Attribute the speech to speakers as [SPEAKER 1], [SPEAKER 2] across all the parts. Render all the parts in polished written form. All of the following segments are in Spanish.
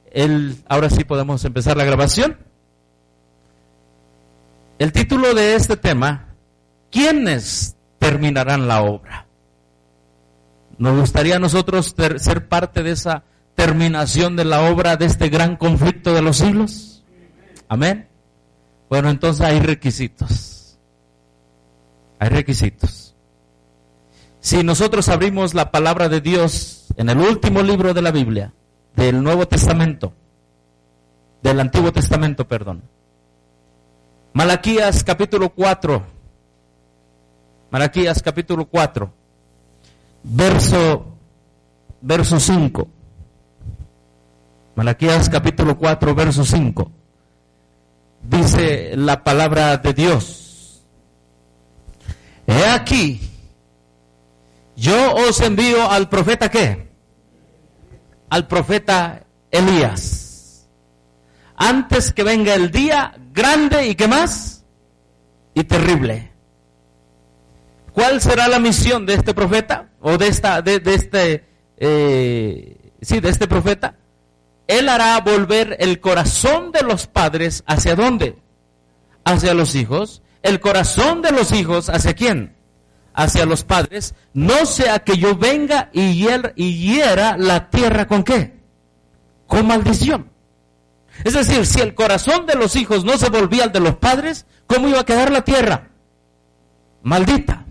[SPEAKER 1] Ahora sí podemos empezar la grabación. El título de este tema: ¿quiénes terminarán la obra? Nos gustaría a nosotros ser parte de esa terminación de la obra de este gran conflicto de los siglos. Amén. Bueno, entonces hay requisitos. Hay requisitos. Si nosotros abrimos la palabra de Dios en el último libro de la Biblia, del Nuevo Testamento, del Antiguo Testamento, perdón. Malaquías capítulo 4. Malaquías capítulo 4. Verso 5. Malaquías capítulo 4, verso 5. Dice la palabra de Dios: He aquí, yo os envío al profeta, ¿qué? Al profeta Elías, antes que venga el día grande y ¿qué más? Y terrible. ¿Cuál será la misión de este profeta? O de este profeta. Él hará volver el corazón de los padres, ¿hacia dónde? Hacia los hijos. El corazón de los hijos, ¿hacia quién? Hacia los padres. No sea que yo venga y hiera la tierra, ¿con qué? Con maldición. Es decir, si el corazón de los hijos no se volvía al de los padres, ¿cómo iba a quedar la tierra? Maldita.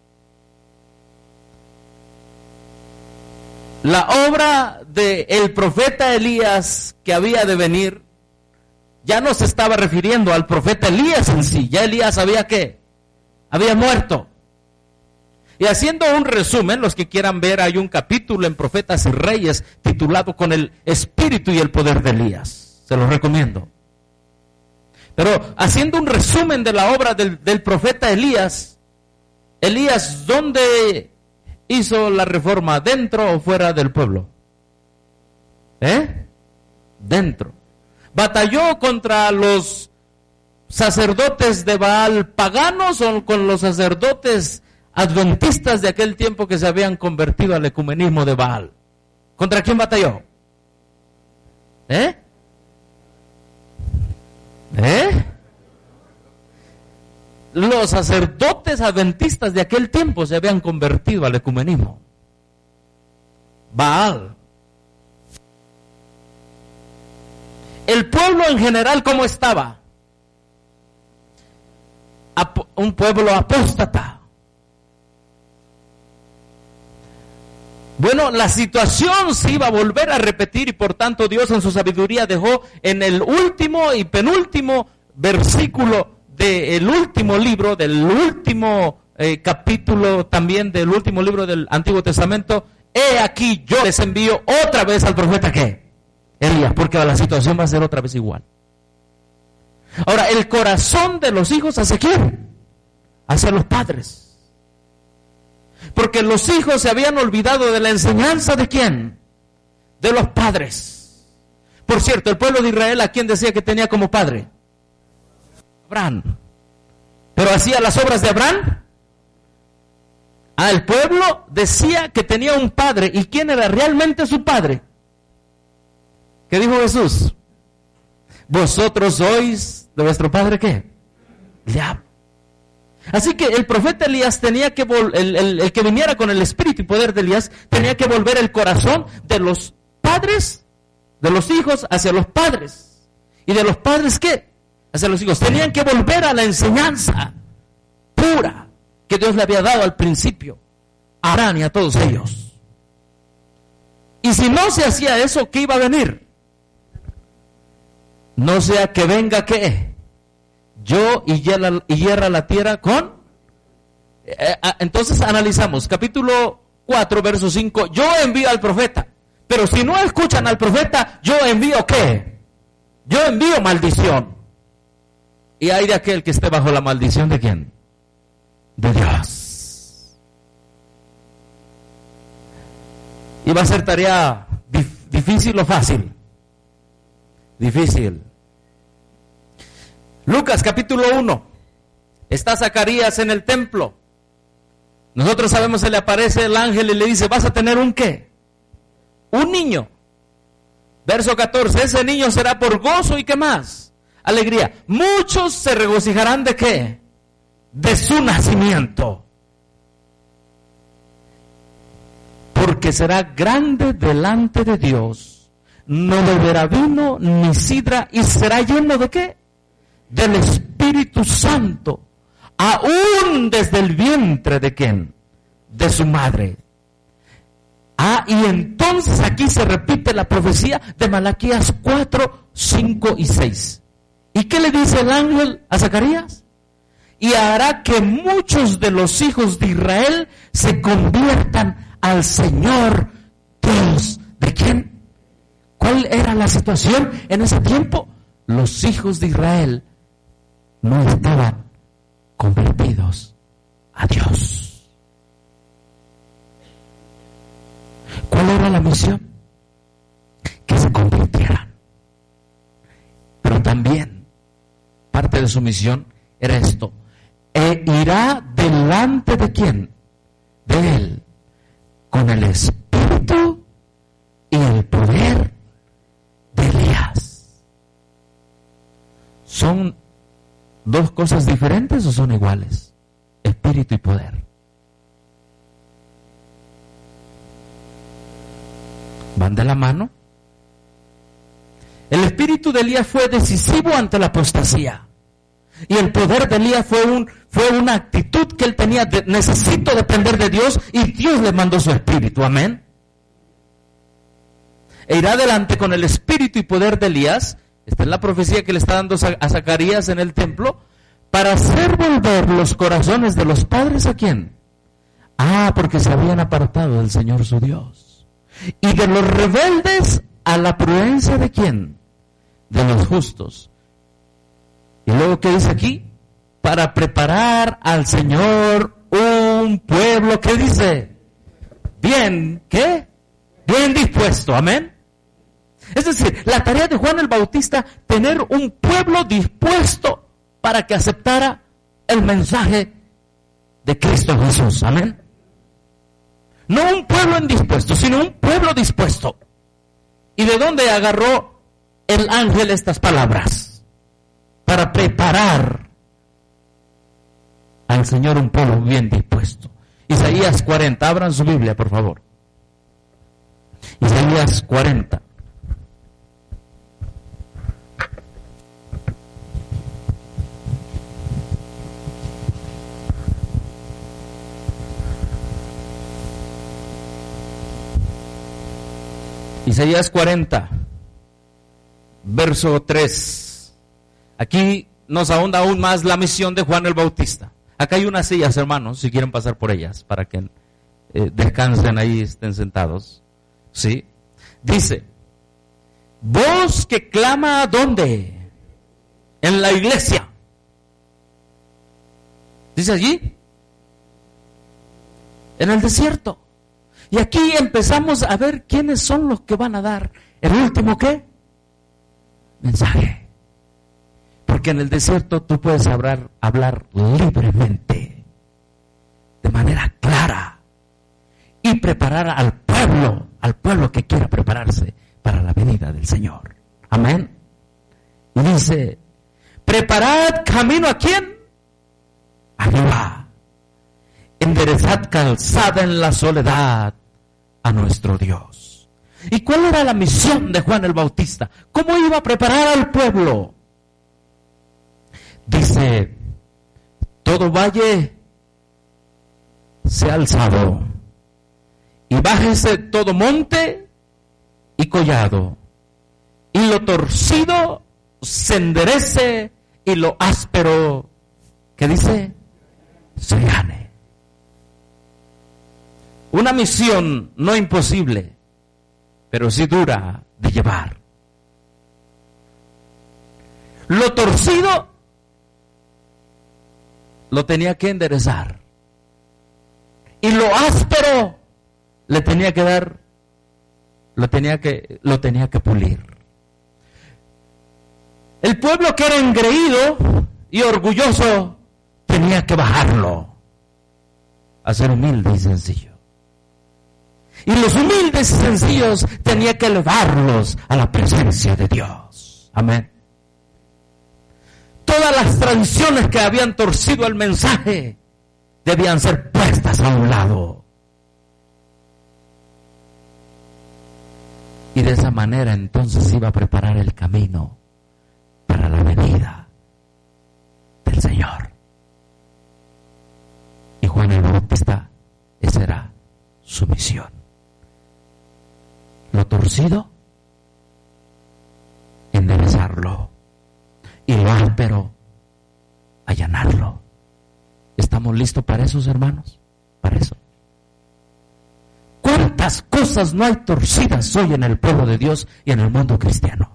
[SPEAKER 1] La obra del profeta Elías que había de venir ya no se estaba refiriendo al profeta Elías en sí. Ya Elías había muerto. Y haciendo un resumen, los que quieran ver, hay un capítulo en Profetas y Reyes titulado Con el espíritu y el poder de Elías. Se los recomiendo. Pero haciendo un resumen de la obra del profeta Elías, ¿dónde hizo la reforma? ¿Dentro o fuera del pueblo? Dentro. ¿Batalló contra los sacerdotes de Baal paganos o con los sacerdotes adventistas de aquel tiempo que se habían convertido al ecumenismo de Baal? ¿Contra quién batalló? Los sacerdotes adventistas de aquel tiempo se habían convertido al ecumenismo. Baal. El pueblo en general, ¿cómo estaba? Un pueblo apóstata. Bueno, la situación se iba a volver a repetir y por tanto Dios en su sabiduría dejó en el último y penúltimo versículo del último libro, del último capítulo también del último libro del Antiguo Testamento: He aquí yo les envío otra vez al profeta, ¿qué? Elías, porque la situación va a ser otra vez igual. Ahora, el corazón de los hijos, ¿hacia quién? Hacia los padres. Porque los hijos se habían olvidado de la enseñanza ¿de quién? De los padres. Por cierto, el pueblo de Israel, ¿a quién decía que tenía como padre? Abraham. ¿Pero hacía las obras de Abraham? El pueblo decía que tenía un padre. ¿Y quién era realmente su padre? ¿Qué dijo Jesús? Vosotros sois de vuestro padre, ¿qué? Diablo. Así que el profeta Elías tenía que el que viniera con el espíritu y poder de Elías tenía que volver el corazón de los padres, de los hijos hacia los padres. ¿Y de los padres qué? Hacia los hijos. Tenían que volver a la enseñanza pura que Dios le había dado al principio a Abraham y a todos ellos. Y si no se hacía eso, ¿qué iba a venir? No sea que venga, ¿qué? Yo y hierra la tierra con... Entonces analizamos, capítulo 4, verso 5, yo envío al profeta, pero si no escuchan al profeta, yo envío ¿qué? Yo envío maldición. Y hay de aquel que esté bajo la maldición ¿de quién? De Dios. ¿Y va a ser tarea difícil o fácil? Difícil. Lucas capítulo 1. Está Zacarías en el templo. Nosotros sabemos, se le aparece el ángel y le dice: vas a tener un ¿qué? Un niño. Verso 14, ese niño será por gozo y ¿qué más? Alegría. Muchos se regocijarán ¿de qué? De su nacimiento. Porque será grande delante de Dios. No beberá vino ni sidra y será lleno ¿de qué? Del Espíritu Santo. Aún desde el vientre ¿de quién? De su madre. Y entonces aquí se repite la profecía de Malaquías 4, 5 y 6. ¿Y qué le dice el ángel a Zacarías? Y hará que muchos de los hijos de Israel se conviertan al Señor Dios. ¿De quién? ¿Cuál era la situación en ese tiempo? Los hijos de Israel no estaban convertidos a Dios. ¿Cuál era la misión? Que se convirtieran. Pero también parte de su misión era esto: irá delante de quién? De él, con el espíritu y el poder de Elías. ¿Son dos cosas diferentes o son iguales? Espíritu y poder. ¿Van de la mano? El espíritu de Elías fue decisivo ante la apostasía. Y el poder de Elías fue una actitud que él tenía: necesito depender de Dios, y Dios le mandó su espíritu. Amén. E irá adelante con el espíritu y poder de Elías. Esta es la profecía que le está dando a Zacarías en el templo, para hacer volver los corazones de los padres ¿a quién? Porque se habían apartado del Señor su Dios. Y de los rebeldes a la prudencia ¿de quién? De los justos. Y luego, ¿qué dice aquí? Para preparar al Señor un pueblo, ¿qué dice? Bien, ¿qué? Bien dispuesto, amén. Es decir, la tarea de Juan el Bautista, tener un pueblo dispuesto para que aceptara el mensaje de Cristo Jesús, amén. No un pueblo indispuesto, sino un pueblo dispuesto. ¿Y de dónde agarró el ángel estas palabras? Para preparar al Señor un pueblo bien dispuesto. Isaías 40, abran su Biblia, por favor. Isaías 40. Isaías 40, verso 3. Aquí nos ahonda aún más la misión de Juan el Bautista. Acá hay unas sillas, hermanos, si quieren pasar por ellas, para que descansen ahí, estén sentados. ¿Sí? Dice: voz que clama, ¿dónde? En la iglesia. Dice allí, en el desierto. Y aquí empezamos a ver quiénes son los que van a dar el último ¿qué? Mensaje. Porque en el desierto tú puedes hablar libremente, de manera clara, y preparar al pueblo que quiera prepararse para la venida del Señor. Amén. Y dice: preparad camino ¿a quién? A Jehová. Enderezad calzada en la soledad a nuestro Dios. ¿Y cuál era la misión de Juan el Bautista? ¿Cómo iba a preparar al pueblo? Dice: todo valle sea alzado, y bájese todo monte y collado, y lo torcido se enderece, y lo áspero, ¿qué dice? Se gane. Una misión no imposible, pero sí dura de llevar. Lo torcido lo tenía que enderezar, y lo áspero le tenía que dar, lo tenía que pulir. El pueblo que era engreído y orgulloso tenía que bajarlo a ser humilde y sencillo. Y los humildes y sencillos tenía que elevarlos a la presencia de Dios. Amén. Todas las tradiciones que habían torcido el mensaje debían ser puestas a un lado. Y de esa manera entonces iba a preparar el camino para la venida del Señor. Y Juan el Bautista, esa era su misión. Lo torcido, enderezarlo. Y lo áspero, allanarlo. ¿Estamos listos para eso, hermanos? Para eso. ¿Cuántas cosas no hay torcidas hoy en el pueblo de Dios y en el mundo cristiano?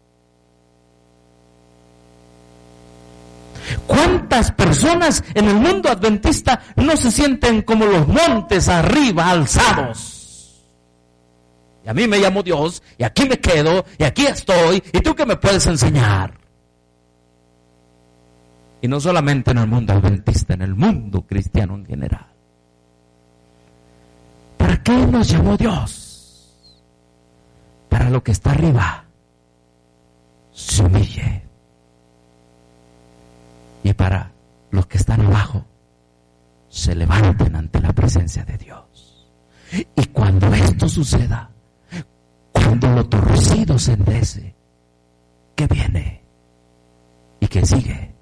[SPEAKER 1] ¿Cuántas personas en el mundo adventista no se sienten como los montes arriba alzados? Y a mí me llamó Dios, y aquí me quedo, y aquí estoy, y tú qué me puedes enseñar. Y no solamente en el mundo adventista, en el mundo cristiano en general. ¿Para qué nos llamó Dios? Para lo que está arriba se humille. Y para los que están abajo se levanten ante la presencia de Dios. Y cuando esto suceda, cuando lo torcido se enderece, ¿qué viene? ¿Y qué sigue?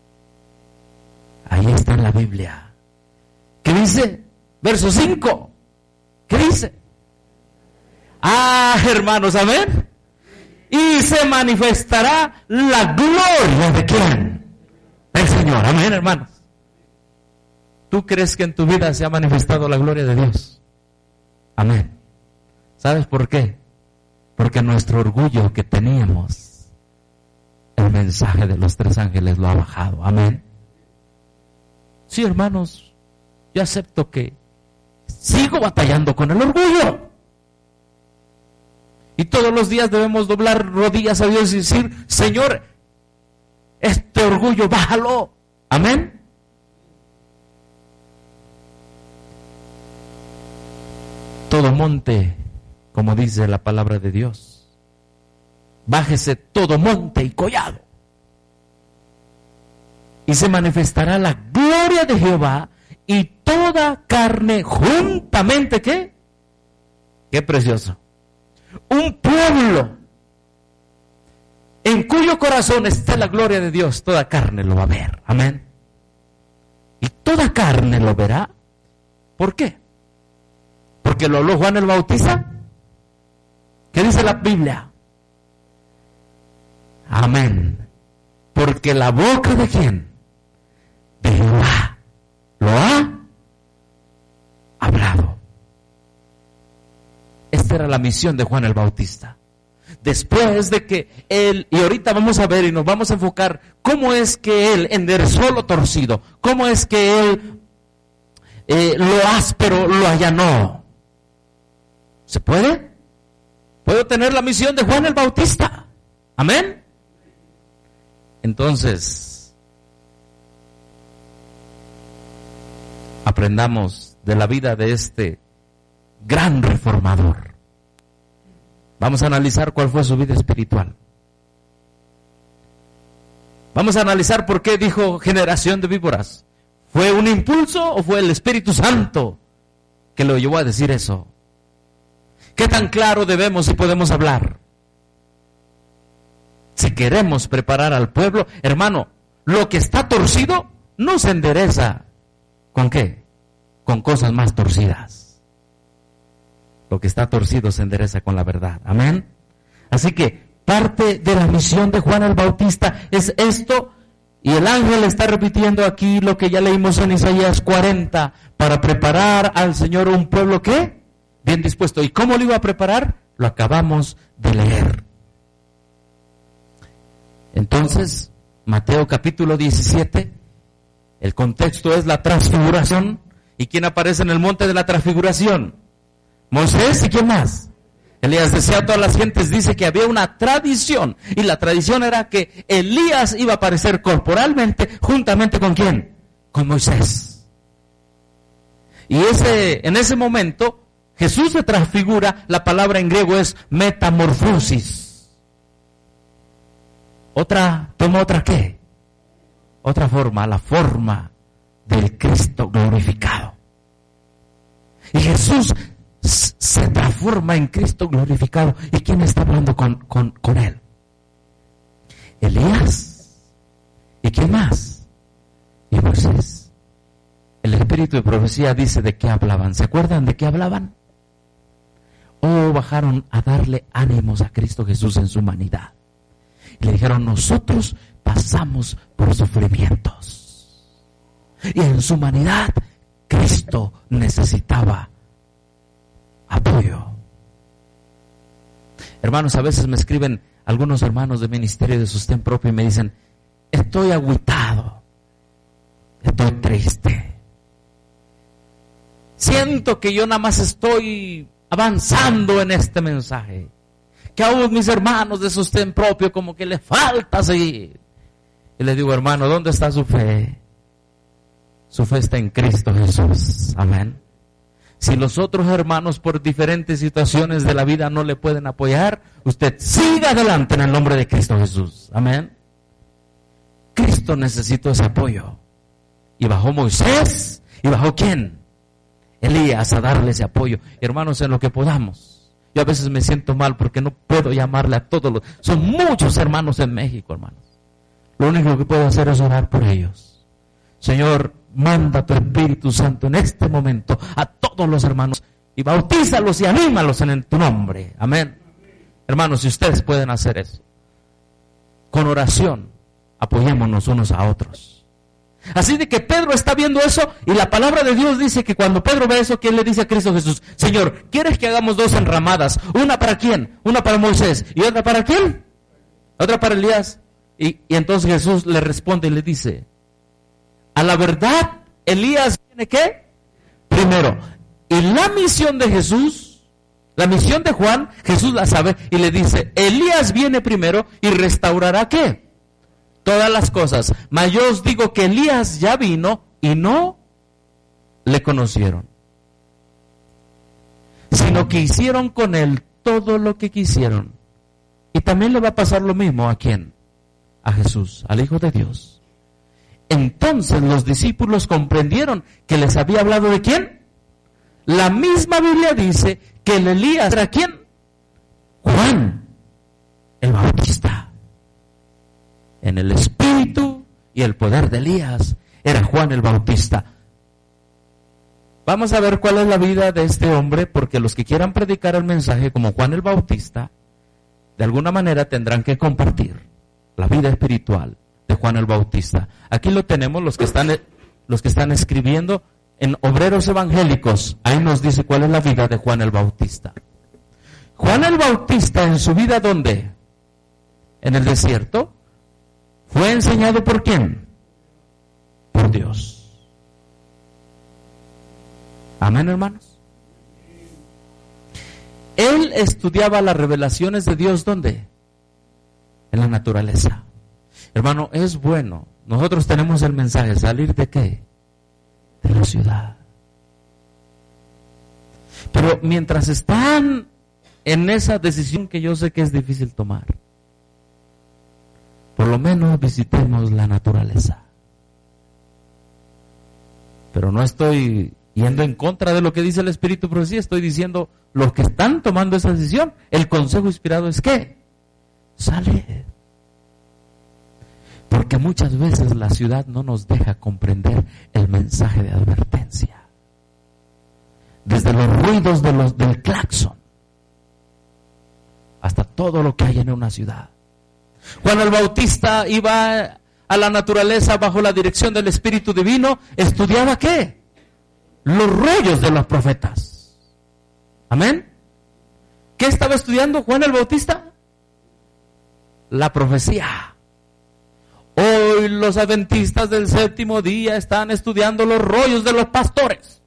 [SPEAKER 1] Ahí está en la Biblia. ¿Qué dice? Verso 5. ¿Qué dice? Hermanos, amén. Y se manifestará la gloria de ¿quién? El Señor, amén, hermanos. ¿Tú crees que en tu vida se ha manifestado la gloria de Dios? Amén. ¿Sabes por qué? Porque nuestro orgullo que teníamos, el mensaje de los 3 ángeles lo ha bajado, amén. Sí, hermanos, yo acepto que sigo batallando con el orgullo. Y todos los días debemos doblar rodillas a Dios y decir, Señor, este orgullo, bájalo. Amén. Todo monte, como dice la palabra de Dios, bájese todo monte y collado. Y se manifestará la gloria de Jehová y toda carne juntamente, ¿qué? Qué precioso. Un pueblo en cuyo corazón esté la gloria de Dios, toda carne lo va a ver. Amén. Y toda carne lo verá. ¿Por qué? Porque lo habló Juan el Bautista. ¿Qué dice la Biblia? Amén. Porque la boca de ¿quién? De Jehová lo ha hablado. Esta era la misión de Juan el Bautista. Después de que él, y ahorita vamos a ver y nos vamos a enfocar cómo es que él enderezó lo torcido, cómo es que él lo áspero lo allanó. ¿Se puede? ¿Puedo tener la misión de Juan el Bautista? ¿Amén? Entonces, aprendamos de la vida de este gran reformador. Vamos a analizar cuál fue su vida espiritual. Vamos a analizar por qué dijo generación de víboras. ¿Fue un impulso o fue el Espíritu Santo que lo llevó a decir eso? ¿Qué tan claro debemos y podemos hablar? Si queremos preparar al pueblo, hermano, lo que está torcido no se endereza. ¿Con qué? Con cosas más torcidas. Lo que está torcido se endereza con la verdad. Amén. Así que parte de la misión de Juan el Bautista es esto, y el ángel está repitiendo aquí lo que ya leímos en Isaías 40, para preparar al Señor un pueblo ¿qué? Bien dispuesto. ¿Y cómo lo iba a preparar? Lo acabamos de leer. Entonces, Mateo capítulo 17, el contexto es la transfiguración. ¿Y quién aparece en el monte de la transfiguración? Moisés, ¿y quién más? Elías. Decía a todas las gentes, dice que había una tradición, y la tradición era que Elías iba a aparecer corporalmente juntamente ¿con quién? Con Moisés. Y en ese momento Jesús se transfigura, la palabra en griego es metamorfosis. Toma otra ¿qué? Otra forma, la forma del Cristo glorificado. Y Jesús se transforma en Cristo glorificado. ¿Y quién está hablando con él? Elías. ¿Y quién más? Y Moisés. El espíritu de profecía dice de qué hablaban. ¿Se acuerdan de qué hablaban? Bajaron a darle ánimos a Cristo Jesús en su humanidad. Y le dijeron, nosotros pasamos por sufrimientos. Y en su humanidad, Cristo necesitaba apoyo. Hermanos, a veces me escriben algunos hermanos de ministerio de sostén propio y me dicen, estoy agüitado, estoy triste. Siento que yo nada más estoy avanzando en este mensaje. Que aún mis hermanos de sostén propio como que les falta seguir. Y les digo, hermano, ¿dónde está su fe? Su fe está en Cristo Jesús. Amén. Si los otros hermanos por diferentes situaciones de la vida no le pueden apoyar, usted siga adelante en el nombre de Cristo Jesús. Amén. Cristo necesitó ese apoyo. Y bajó Moisés. ¿Y bajó quién? Elías, a darle ese apoyo. Hermanos, en lo que podamos. Yo a veces me siento mal porque no puedo llamarle a todos los... Son muchos hermanos en México, hermanos. Lo único que puedo hacer es orar por ellos. Señor, manda tu Espíritu Santo en este momento a todos los hermanos y bautízalos y anímalos en tu nombre. Amén. Hermanos, si ustedes pueden hacer eso, con oración, apoyémonos unos a otros. Así de que Pedro está viendo eso y la palabra de Dios dice que cuando Pedro ve eso, ¿quién le dice a Cristo Jesús? Señor, ¿quieres que hagamos 2 enramadas? ¿Una para quién? Una para Moisés. ¿Y otra para quién? Otra para Elías. Y entonces Jesús le responde y le dice, a la verdad, Elías viene ¿qué? Primero. Y la misión de Jesús, la misión de Juan, Jesús la sabe y le dice, Elías viene primero y restaurará ¿qué? Todas las cosas. Mas yo os digo que Elías ya vino y no le conocieron, sino que hicieron con él todo lo que quisieron. Y también le va a pasar lo mismo ¿a quién? A Jesús, al Hijo de Dios. Entonces los discípulos comprendieron que les había hablado de quién. La misma Biblia dice que el Elías era ¿quién? Juan el Bautista. En el espíritu y el poder de Elías era Juan el Bautista. Vamos a ver cuál es la vida de este hombre, porque los que quieran predicar el mensaje como Juan el Bautista, de alguna manera tendrán que compartir la vida espiritual de Juan el Bautista. Aquí lo tenemos, los que están escribiendo en Obreros Evangélicos. Ahí nos dice cuál es la vida de Juan el Bautista. Juan el Bautista en su vida, ¿dónde? En el desierto. ¿Fue enseñado por quién? Por Dios. Amén, hermanos. Él estudiaba las revelaciones de Dios, ¿dónde? En la naturaleza. Hermano, es bueno. Nosotros tenemos el mensaje, ¿salir de qué? De la ciudad. Pero mientras están en esa decisión que yo sé que es difícil tomar, por lo menos visitemos la naturaleza. Pero no estoy yendo en contra de lo que dice el Espíritu de Profecía, estoy diciendo los que están tomando esa decisión, el consejo inspirado es ¿qué? Sale. Porque muchas veces la ciudad no nos deja comprender el mensaje de advertencia. Desde los ruidos del claxon hasta todo lo que hay en una ciudad. Juan el Bautista iba a la naturaleza bajo la dirección del Espíritu Divino, estudiaba ¿qué? Los rollos de los profetas. Amén. ¿Qué estaba estudiando Juan el Bautista? La profecía. Hoy los adventistas del séptimo día están estudiando los rollos de los pastores.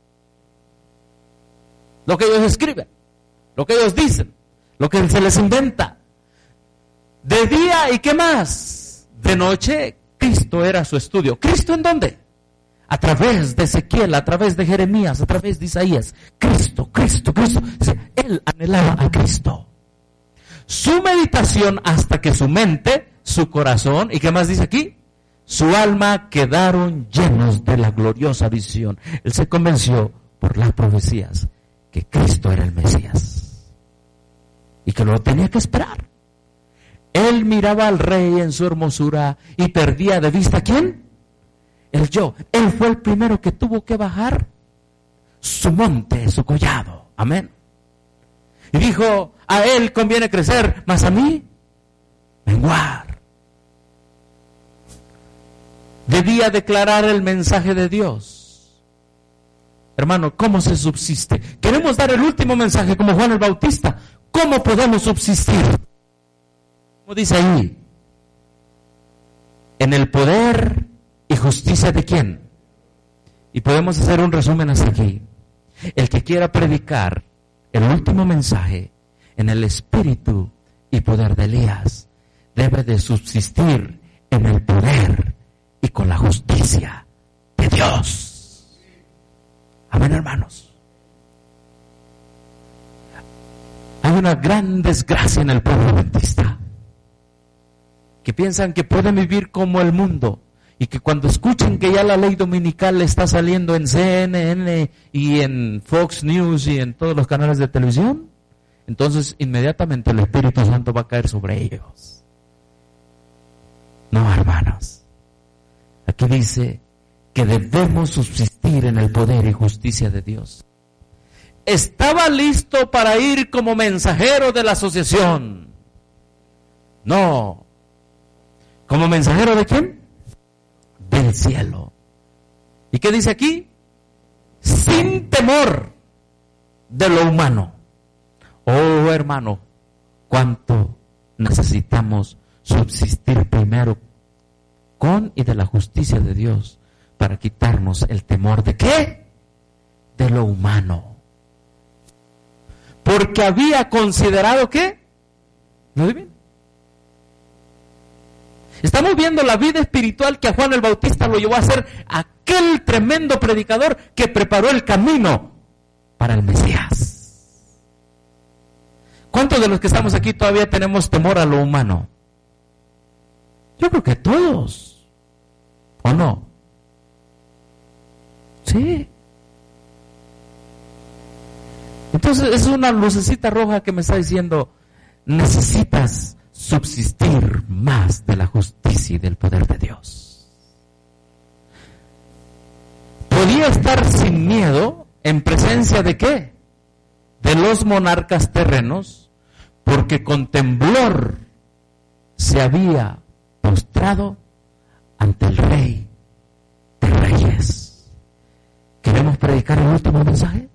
[SPEAKER 1] Lo que ellos escriben, lo que ellos dicen, lo que se les inventa. De día y qué más, de noche, Cristo era su estudio. ¿Cristo en dónde? a través de Ezequiel, a través de Jeremías, a través de Isaías. Cristo, Cristo, Cristo. Él anhelaba a Cristo. Su meditación hasta que su mente, su corazón, ¿y qué más dice aquí? Su alma quedaron llenos de la gloriosa visión. Él se convenció por las profecías que Cristo era el Mesías y que lo tenía que esperar. Él miraba al rey en su hermosura y perdía de vista, ¿quién? El yo. Él fue el primero que tuvo que bajar su monte, su collado. Amén. Y dijo, a él conviene crecer, mas a mí menguar. Debía declarar el mensaje de Dios. Hermano, ¿cómo se subsiste? Queremos dar el último mensaje como Juan el Bautista. ¿Cómo podemos subsistir? Como dice ahí, en el poder y justicia de quién. Y podemos hacer un resumen hasta aquí. El que quiera predicar el último mensaje en el espíritu y poder de Elías debe de subsistir en el poder y con la justicia de Dios. Amén, hermanos. Hay una gran desgracia en el pueblo adventista, que piensan que pueden vivir como el mundo y que cuando escuchen que ya la ley dominical está saliendo en CNN y en Fox News y en todos los canales de televisión, entonces inmediatamente el Espíritu Santo va a caer sobre ellos. No, hermanos. Aquí dice que debemos subsistir en el poder y justicia de Dios. Estaba listo para ir como mensajero de la asociación. No. ¿Como mensajero de quién? Del cielo. ¿Y qué dice aquí? Sin temor de lo humano. Oh, hermano, cuánto necesitamos subsistir primero con y de la justicia de Dios para quitarnos el temor de ¿qué? De lo humano. Porque había considerado ¿qué? ¿Lo divino? Estamos viendo la vida espiritual que a Juan el Bautista lo llevó a ser aquel tremendo predicador que preparó el camino para el Mesías. ¿Cuántos de los que estamos aquí todavía tenemos temor a lo humano? Yo creo que todos. ¿O no? Sí. Entonces es una lucecita roja que me está diciendo, necesitas subsistir más de la justicia y del poder de Dios. Podía estar sin miedo en presencia de ¿qué? De los monarcas terrenos, porque con temblor se había postrado ante el Rey de Reyes. ¿Queremos predicar el último mensaje?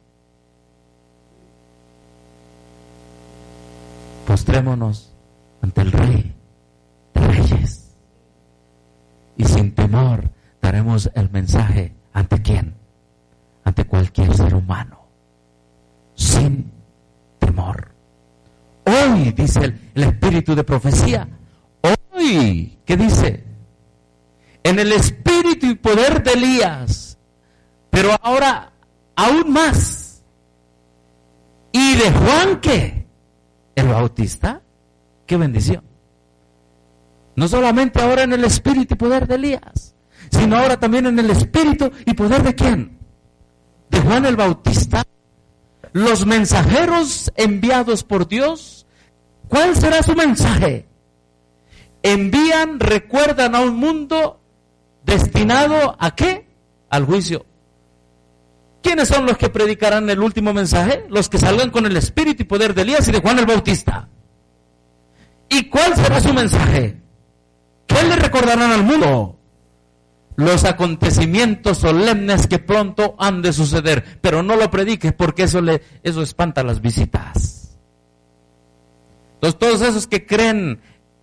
[SPEAKER 1] Postrémonos ante el Rey de Reyes. Y sin temor daremos el mensaje ¿ante quién? Ante cualquier ser humano. Sin temor. Hoy, dice el espíritu de profecía, hoy, ¿qué dice? En el espíritu y poder de Elías, pero ahora aún más. ¿Y de Juan qué? El Bautista. ¡Qué bendición! No solamente ahora en el espíritu y poder de Elías, sino ahora también en el espíritu y poder de ¿quién? De Juan el Bautista. Los mensajeros enviados por Dios, ¿cuál será su mensaje? Envían, recuerdan a un mundo destinado ¿a qué? Al juicio. ¿Quiénes son los que predicarán el último mensaje? Los que salgan con el espíritu y poder de Elías y de Juan el Bautista. ¿Y cuál será su mensaje? ¿Qué le recordarán al mundo? Los acontecimientos solemnes que pronto han de suceder. Pero no lo prediques porque eso espanta las visitas. Entonces, todos esos que creen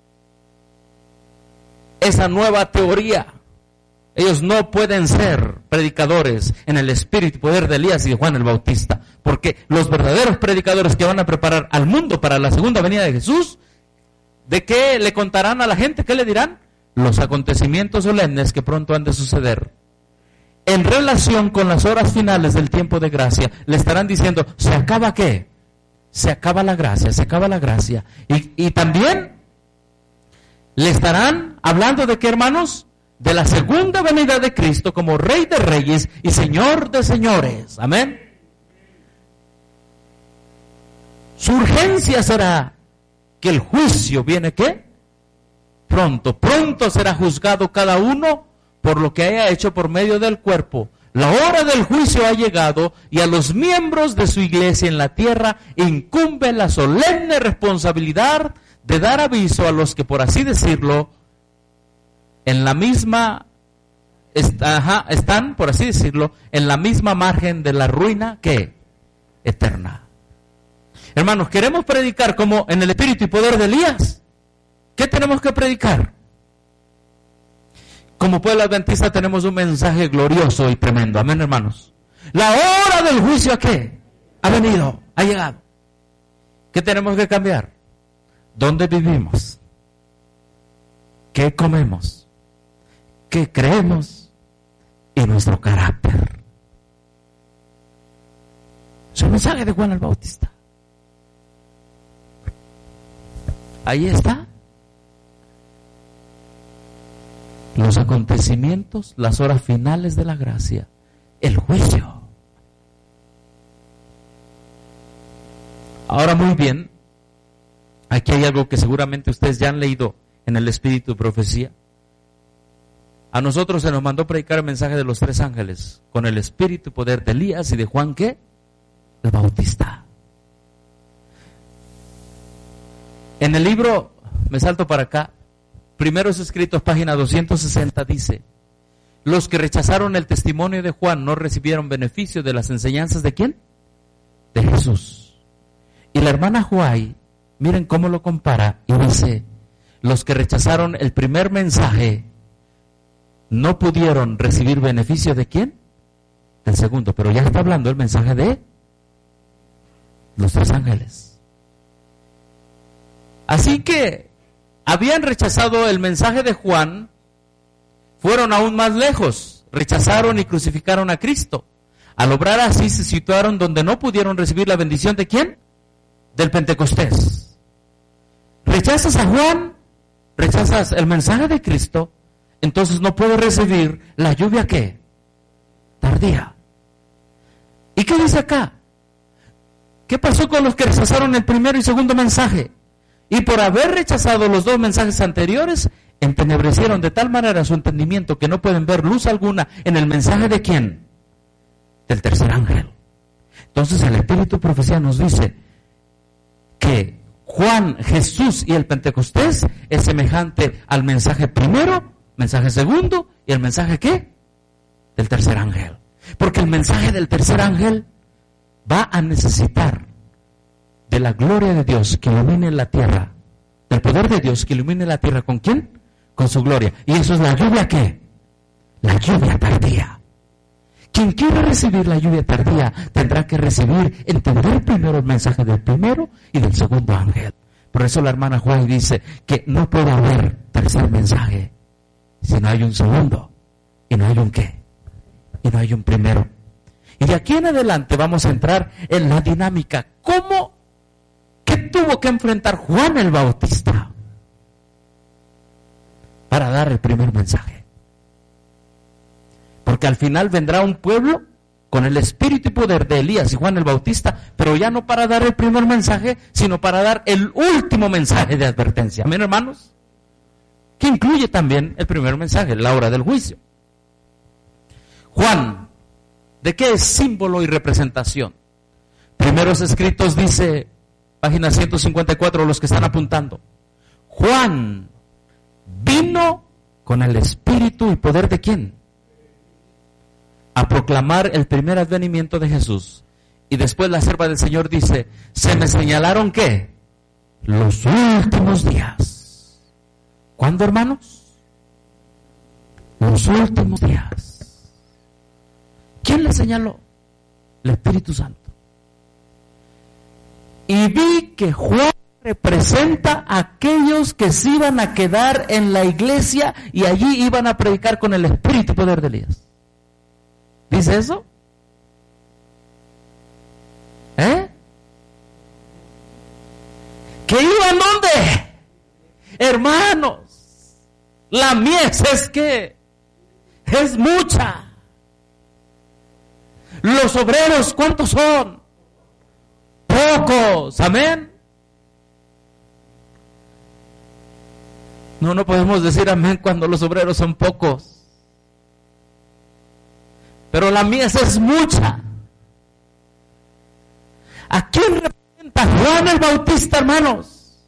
[SPEAKER 1] esa nueva teoría, ellos no pueden ser predicadores en el espíritu y poder de Elías y de Juan el Bautista. Porque los verdaderos predicadores que van a preparar al mundo para la segunda venida de Jesús, ¿de qué le contarán a la gente? ¿Qué le dirán? Los acontecimientos solemnes que pronto han de suceder. en relación con las horas finales del tiempo de gracia, le estarán diciendo, ¿se acaba qué? Se acaba la gracia, se acaba la gracia. Y también le estarán hablando de qué, hermanos? De la segunda venida de Cristo como Rey de Reyes y Señor de Señores. Amén. Su urgencia será que el juicio viene ¿qué? Pronto. Pronto será juzgado cada uno por lo que haya hecho por medio del cuerpo. La hora del juicio ha llegado y a los miembros de su iglesia en la tierra incumbe la solemne responsabilidad de dar aviso a los que, por así decirlo, en la misma están, por así decirlo, en la misma margen de la ruina que eterna. Hermanos, ¿queremos predicar como en el espíritu y poder de Elías? ¿Qué tenemos que predicar? Como pueblo adventista tenemos un mensaje glorioso y tremendo. Amén, hermanos. La hora del juicio, ¿a qué? Ha venido, ha llegado. ¿Qué tenemos que cambiar? ¿Dónde vivimos? ¿Qué comemos? ¿Qué creemos? Y nuestro carácter. Es el mensaje de Juan el Bautista. Ahí está. Los acontecimientos, las horas finales de la gracia, el juicio. Ahora muy bien, aquí hay algo que seguramente ustedes ya han leído en el Espíritu de Profecía. A nosotros se nos mandó predicar el mensaje de los 3 ángeles, con el espíritu y poder de Elías y de Juan, ¿qué? El Bautista. En el libro, me salto para acá, Primeros Escritos, página 260, dice: los que rechazaron el testimonio de Juan no recibieron beneficio de las enseñanzas ¿de quién? De Jesús. Y la hermana Huay, miren cómo lo compara, y dice: los que rechazaron el primer mensaje no pudieron recibir beneficio ¿de quién? Del segundo, pero ya está hablando el mensaje de los 3 ángeles. Así que habían rechazado el mensaje de Juan, fueron aún más lejos, rechazaron y crucificaron a Cristo. Al obrar así se situaron donde no pudieron recibir la bendición ¿de quién? Del Pentecostés. Rechazas a Juan, rechazas el mensaje de Cristo, entonces no puedes recibir la lluvia ¿qué? Tardía. ¿Y qué dice acá? ¿Qué pasó con los que rechazaron el primero y segundo mensaje? Y por haber rechazado los 2 mensajes anteriores, entenebrecieron de tal manera su entendimiento que no pueden ver luz alguna en el mensaje ¿de quién? Del tercer ángel. Entonces el Espíritu de Profecía nos dice que Juan, Jesús y el Pentecostés es semejante al mensaje primero, mensaje segundo y el mensaje ¿qué? Del tercer ángel. Porque el mensaje del tercer ángel va a necesitar de la gloria de Dios que ilumine la tierra, del poder de Dios que ilumine la tierra. ¿Con quién? Con su gloria. Y eso es la lluvia ¿qué? La lluvia tardía. Quien quiera recibir la lluvia tardía tendrá que entender primero el mensaje del primero y del segundo ángel. Por eso la hermana Juan dice que no puede haber tercer mensaje si no hay un segundo y no hay un ¿qué? Y no hay un primero. Y de aquí en adelante vamos a entrar en la dinámica. ¿Qué tuvo que enfrentar Juan el Bautista para dar el primer mensaje? Porque al final vendrá un pueblo con el espíritu y poder de Elías y Juan el Bautista, pero ya no para dar el primer mensaje, sino para dar el último mensaje de advertencia. ¿Amén, hermanos? Que incluye también el primer mensaje, la hora del juicio. Juan, ¿de qué es símbolo y representación? Primeros Escritos dice, página 154, los que están apuntando: Juan vino con el espíritu y poder ¿de quién? A proclamar el primer advenimiento de Jesús. Y después la sierva del Señor dice: se me señalaron ¿qué? Los últimos días. ¿Cuándo, hermanos? Los últimos días. ¿Quién le señaló? El Espíritu Santo. Y vi que Juan representa a aquellos que se iban a quedar en la iglesia y allí iban a predicar con el espíritu y poder de Elías. ¿Dice eso? ¿Que iban dónde? Hermanos, la mies es mucha. Los obreros, ¿cuántos son? Pocos, amén. No podemos decir amén cuando los obreros son pocos. Pero la mies es mucha. ¿A quién representa Juan el Bautista, hermanos?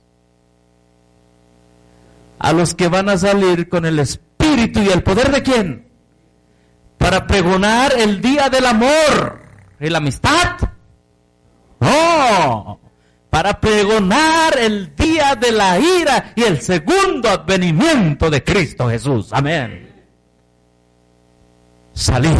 [SPEAKER 1] A los que van a salir con el espíritu y el poder de ¿quién? Para pregonar el día del amor y la amistad. No, para pregonar el día de la ira y el segundo advenimiento de Cristo Jesús. Amén. Salir.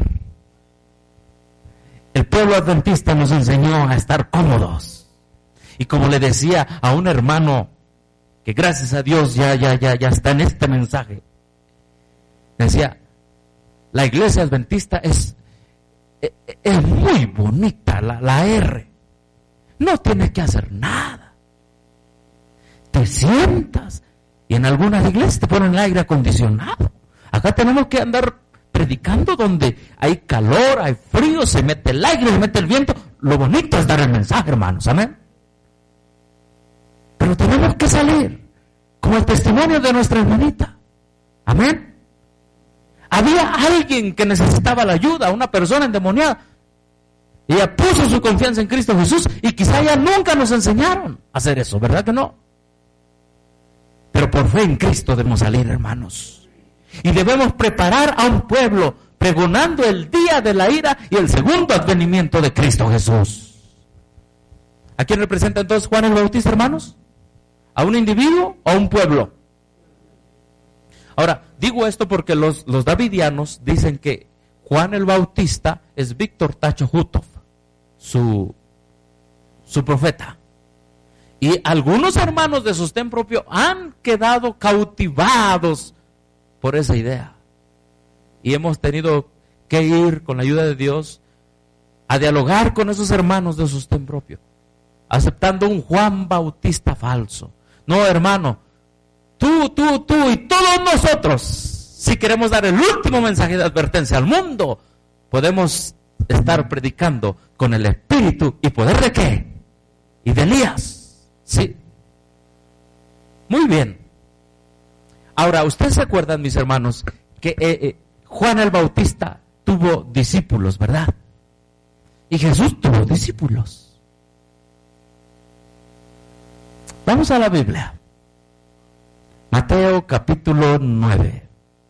[SPEAKER 1] El pueblo adventista nos enseñó a estar cómodos. Y como le decía a un hermano, que gracias a Dios ya está en este mensaje, decía, la iglesia adventista es muy bonita, la R. No tienes que hacer nada. Te sientas y en algunas iglesias te ponen el aire acondicionado. Acá tenemos que andar predicando donde hay calor, hay frío, se mete el aire, se mete el viento. Lo bonito es dar el mensaje, hermanos, amén. Pero tenemos que salir como el testimonio de nuestra hermanita, amén. Había alguien que necesitaba la ayuda, una persona endemoniada. Ella puso su confianza en Cristo Jesús y quizá ya nunca nos enseñaron a hacer eso, ¿verdad que no? Pero por fe en Cristo debemos salir, hermanos. Y debemos preparar a un pueblo pregonando el día de la ira y el segundo advenimiento de Cristo Jesús. ¿A quién representa entonces Juan el Bautista, hermanos? ¿A un individuo o a un pueblo? Ahora, digo esto porque los davidianos dicen que Juan el Bautista es Víctor Tacho Hutov, su profeta. Y algunos hermanos de sostén propio han quedado cautivados por esa idea. Y hemos tenido que ir, con la ayuda de Dios, a dialogar con esos hermanos de sostén propio, aceptando un Juan Bautista falso. No, hermano, tú y todos nosotros, si queremos dar el último mensaje de advertencia al mundo, podemos estar predicando con el espíritu y poder de ¿qué? Y de Elías. Sí. Muy bien. Ahora, ustedes se acuerdan, mis hermanos, que Juan el Bautista tuvo discípulos, ¿verdad? Y Jesús tuvo discípulos. Vamos a la Biblia. Mateo capítulo 9.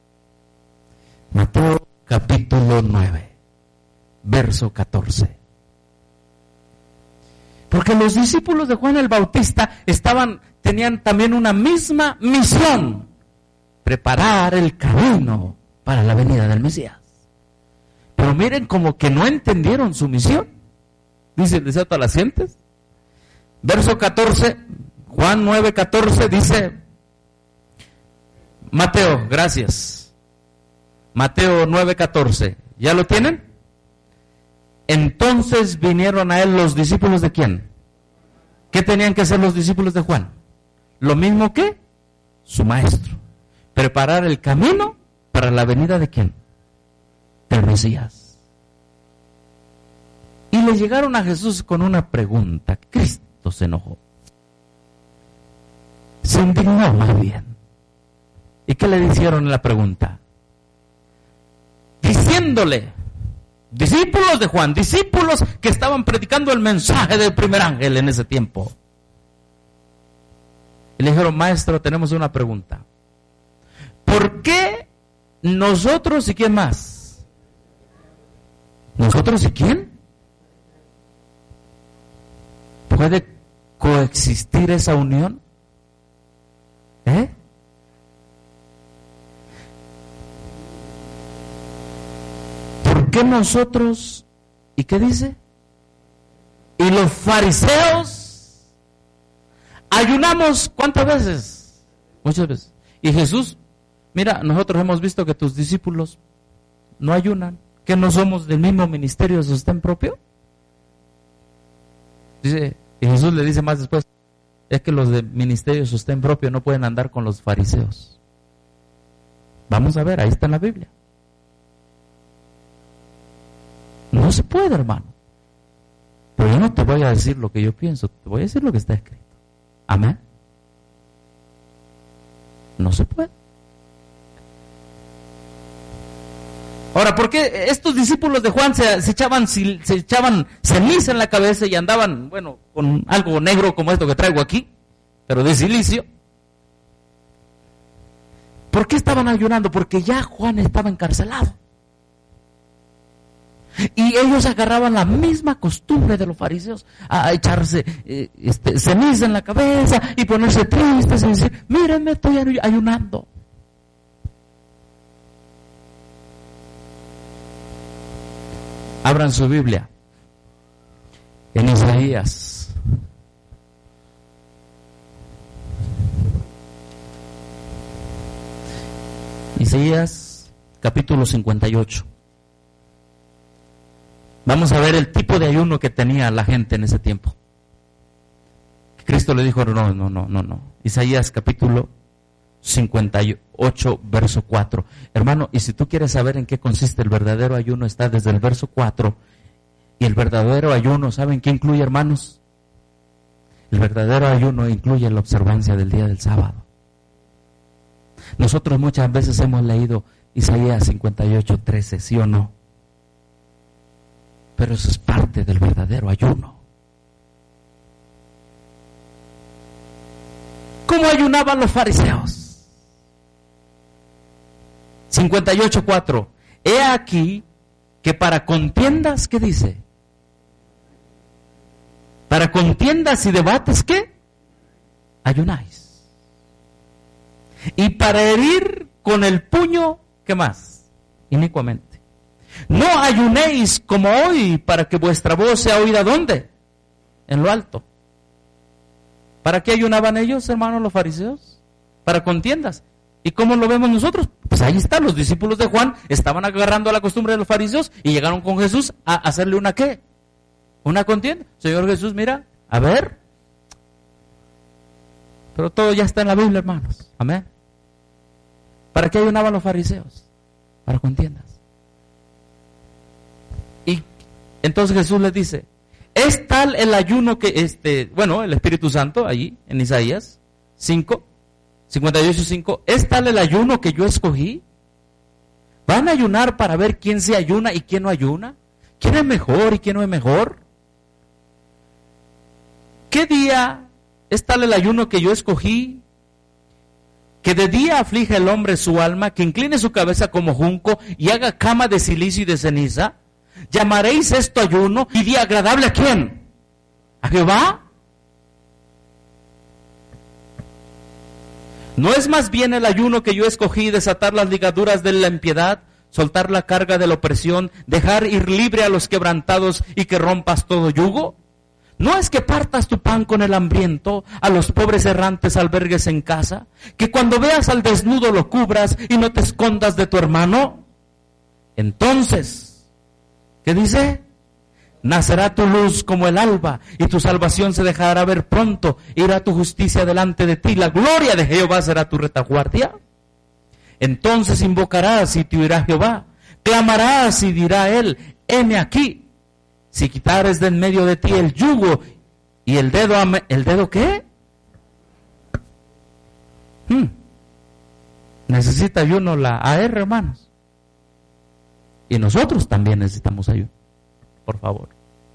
[SPEAKER 1] Mateo capítulo 9, verso 14. Porque los discípulos de Juan el Bautista tenían también una misma misión: preparar el camino para la venida del Mesías. Pero miren, como que no entendieron su misión. Dice el desierto a las gentes. Verso 14, Juan 9:14 dice, Mateo, gracias. Mateo 9:14, ¿ya lo tienen? Entonces vinieron a él los discípulos de ¿quién? ¿Qué tenían que hacer los discípulos de Juan? Lo mismo que su maestro: preparar el camino para la venida de ¿quién? Del Mesías. Y le llegaron a Jesús con una pregunta. Cristo se enojó. Se indignó más bien. ¿Y qué le hicieron en la pregunta? Diciéndole, discípulos de Juan, discípulos que estaban predicando el mensaje del primer ángel en ese tiempo. Y le dijeron, maestro, tenemos una pregunta. ¿Por qué nosotros y quién más? ¿Nosotros y quién? ¿Puede coexistir esa unión? ¿Por qué nosotros? ¿Y qué dice? Y los fariseos ayunamos ¿cuántas veces? Muchas veces. Y Jesús, mira, nosotros hemos visto que tus discípulos no ayunan. ¿Que no somos del mismo ministerio de sostén propio? Dice, y Jesús le dice más después, es que los de ministerio de sostén propio no pueden andar con los fariseos. Vamos a ver, ahí está en la Biblia. No se puede, hermano. Pero yo no te voy a decir lo que yo pienso, te voy a decir lo que está escrito. Amén. No se puede. Ahora, ¿por qué estos discípulos de Juan se echaban ceniza en la cabeza y andaban, bueno, con algo negro como esto que traigo aquí, pero de silicio? ¿Por qué estaban ayunando? Porque ya Juan estaba encarcelado. Y ellos agarraban la misma costumbre de los fariseos, a echarse ceniza en la cabeza y ponerse tristes y decir, mírenme, estoy ayunando. Abran su Biblia en Isaías. Isaías capítulo 58. Vamos a ver el tipo de ayuno que tenía la gente en ese tiempo. Cristo le dijo, no. Isaías capítulo 58, verso 4. Hermano, y si tú quieres saber en qué consiste el verdadero ayuno, está desde el verso 4. Y el verdadero ayuno, ¿saben qué incluye, hermanos? El verdadero ayuno incluye la observancia del día del sábado. Nosotros muchas veces hemos leído Isaías 58, 13, ¿sí o no? Pero eso es parte del verdadero ayuno. ¿Cómo ayunaban los fariseos? 58:4. He aquí que para contiendas, ¿qué dice? Para contiendas y debates, ¿qué? Ayunáis. Y para herir con el puño, ¿qué más? Inicuamente. No ayunéis como hoy para que vuestra voz sea oída, ¿dónde? En lo alto. ¿Para qué ayunaban ellos, hermanos, los fariseos? Para contiendas. ¿Y cómo lo vemos nosotros? Pues ahí está, los discípulos de Juan estaban agarrando la costumbre de los fariseos y llegaron con Jesús a hacerle una ¿qué? Una contienda. Señor Jesús, mira, a ver. Pero todo ya está en la Biblia, hermanos. Amén. ¿Para qué ayunaban los fariseos? Para contiendas. Y entonces Jesús les dice, es tal el ayuno que el Espíritu Santo, allí en Isaías 58:5, es tal el ayuno que yo escogí. ¿Van a ayunar para ver quién se ayuna y quién no ayuna? ¿Quién es mejor y quién no es mejor? ¿Qué día es tal el ayuno que yo escogí? Que de día aflige el hombre su alma, que incline su cabeza como junco y haga cama de silicio y de ceniza. ¿Llamaréis esto ayuno y día agradable a quién? ¿A Jehová? ¿No es más bien el ayuno que yo escogí desatar las ligaduras de la impiedad, soltar la carga de la opresión, dejar ir libre a los quebrantados y que rompas todo yugo? ¿No es que partas tu pan con el hambriento, a los pobres errantes albergues en casa, que cuando veas al desnudo lo cubras y no te escondas de tu hermano? Entonces, ¿qué dice? Nacerá tu luz como el alba, y tu salvación se dejará ver pronto. Irá tu justicia delante de ti, la gloria de Jehová será tu retaguardia. Entonces invocarás y te oirá Jehová, clamarás y dirá él, heme aquí. Si quitares de en medio de ti el yugo y el dedo, ¿el dedo qué? Necesita ayuno la AR, hermanos. Y nosotros también necesitamos ayuno. Por favor.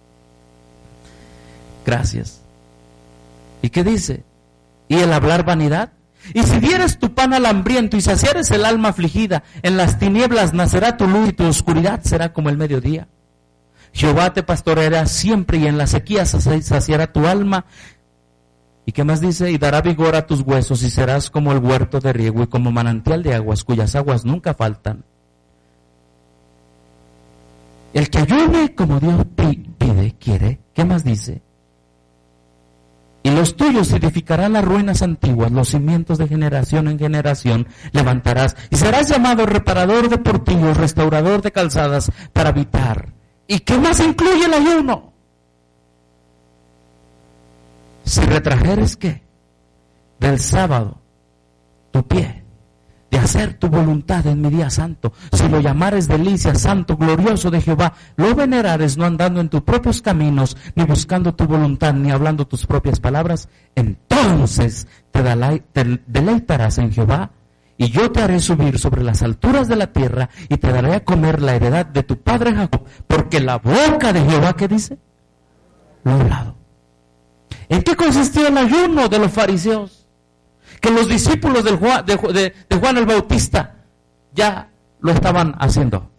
[SPEAKER 1] Gracias. ¿Y qué dice? ¿Y el hablar vanidad? Y si dieres tu pan al hambriento y saciares el alma afligida, en las tinieblas nacerá tu luz y tu oscuridad será como el mediodía. Jehová te pastoreará siempre y en la sequía saciará tu alma. ¿Y qué más dice? Y dará vigor a tus huesos y serás como el huerto de riego y como manantial de aguas cuyas aguas nunca faltan. El que ayune como Dios pide, quiere, ¿qué más dice? Y los tuyos edificarán las ruinas antiguas, los cimientos de generación en generación levantarás. Y serás llamado reparador de portillos, restaurador de calzadas para habitar. ¿Y qué más incluye el ayuno? Si retrajeres, ¿qué? Del sábado, tu pie, de hacer tu voluntad en mi día santo. Si lo llamares delicia, santo, glorioso de Jehová, lo venerares no andando en tus propios caminos, ni buscando tu voluntad, ni hablando tus propias palabras, entonces te deleitarás en Jehová, y yo te haré subir sobre las alturas de la tierra, y te daré a comer la heredad de tu padre Jacob, porque la boca de Jehová, ¿qué dice? Lo ha hablado. ¿En qué consistía el ayuno de los fariseos? Que los discípulos de Juan el Bautista ya lo estaban haciendo.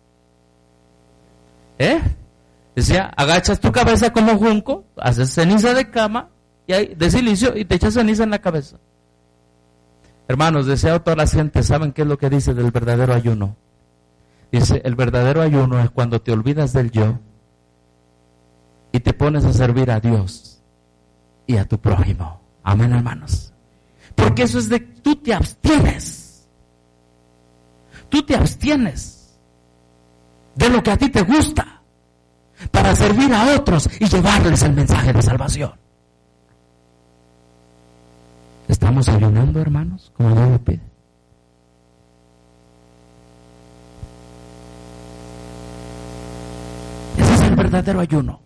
[SPEAKER 1] Decía, agachas tu cabeza como junco, haces ceniza de cama y ahí, de silicio, y te echas ceniza en la cabeza. Hermanos, deseo toda la gente, ¿saben qué es lo que dice del verdadero ayuno? Dice, el verdadero ayuno es cuando te olvidas del yo y te pones a servir a Dios y a tu prójimo. Amén, hermanos. Porque eso es de, tú te abstienes. Tú te abstienes de lo que a ti te gusta para servir a otros y llevarles el mensaje de salvación. ¿Estamos ayunando, hermanos, como Dios lo pide? Ese es el verdadero ayuno.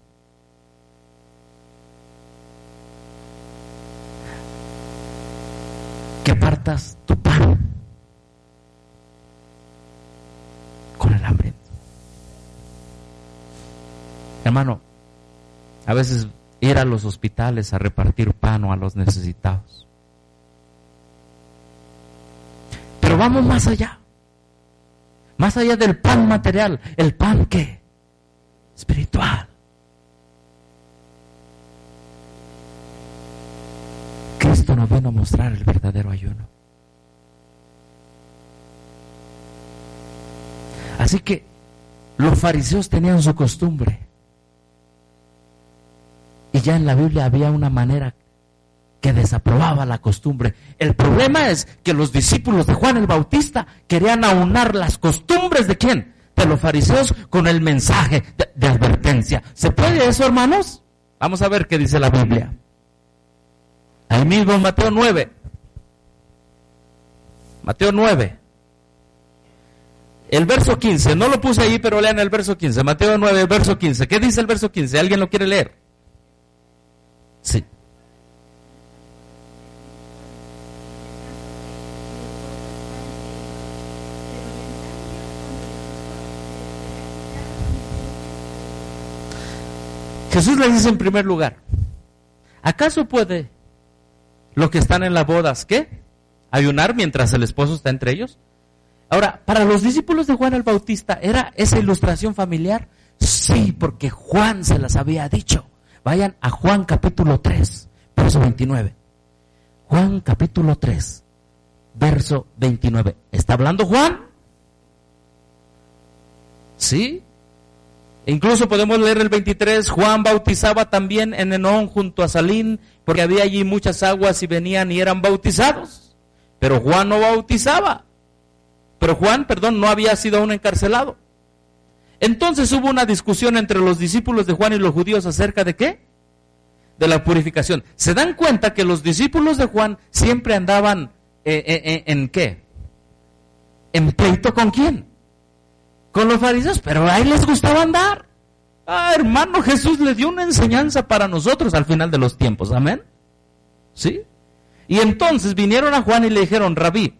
[SPEAKER 1] Que partas tu pan con el hambre. Hermano, a veces ir a los hospitales a repartir pan o a los necesitados. Pero vamos más allá del pan material, el pan ¿qué? Espiritual. Cristo nos vino a mostrar el verdadero ayuno. Así que los fariseos tenían su costumbre. Y ya en la Biblia había una manera que desaprobaba la costumbre. El problema es que los discípulos de Juan el Bautista querían aunar las costumbres ¿de quién? De los fariseos con el mensaje de advertencia. ¿Se puede eso, hermanos? Vamos a ver qué dice la Biblia. Ahí mismo en Mateo 9. Mateo 9. El verso 15. No lo puse ahí, pero lean el verso 15. Mateo 9, verso 15. ¿Qué dice el verso 15? ¿Alguien lo quiere leer? Sí. Jesús le dice en primer lugar, ¿acaso puede los que están en las bodas, ¿qué? Ayunar mientras el esposo está entre ellos. Ahora, para los discípulos de Juan el Bautista, ¿era esa ilustración familiar? Sí, porque Juan se las había dicho. Vayan a Juan capítulo 3, verso 29. Juan capítulo 3, verso 29. ¿Está hablando Juan? ¿Sí? Incluso podemos leer el 23, Juan bautizaba también en Enón junto a Salín, porque había allí muchas aguas y venían y eran bautizados. Pero Juan no bautizaba. Pero Juan, no había sido aún encarcelado. Entonces hubo una discusión entre los discípulos de Juan y los judíos acerca de ¿qué? De la purificación. ¿Se dan cuenta que los discípulos de Juan siempre andaban en qué? ¿En pleito con quién? Con los fariseos, pero a él les gustaba andar. Hermano, Jesús le dio una enseñanza para nosotros al final de los tiempos, amén. ¿Sí? Y entonces vinieron a Juan y le dijeron, Rabí,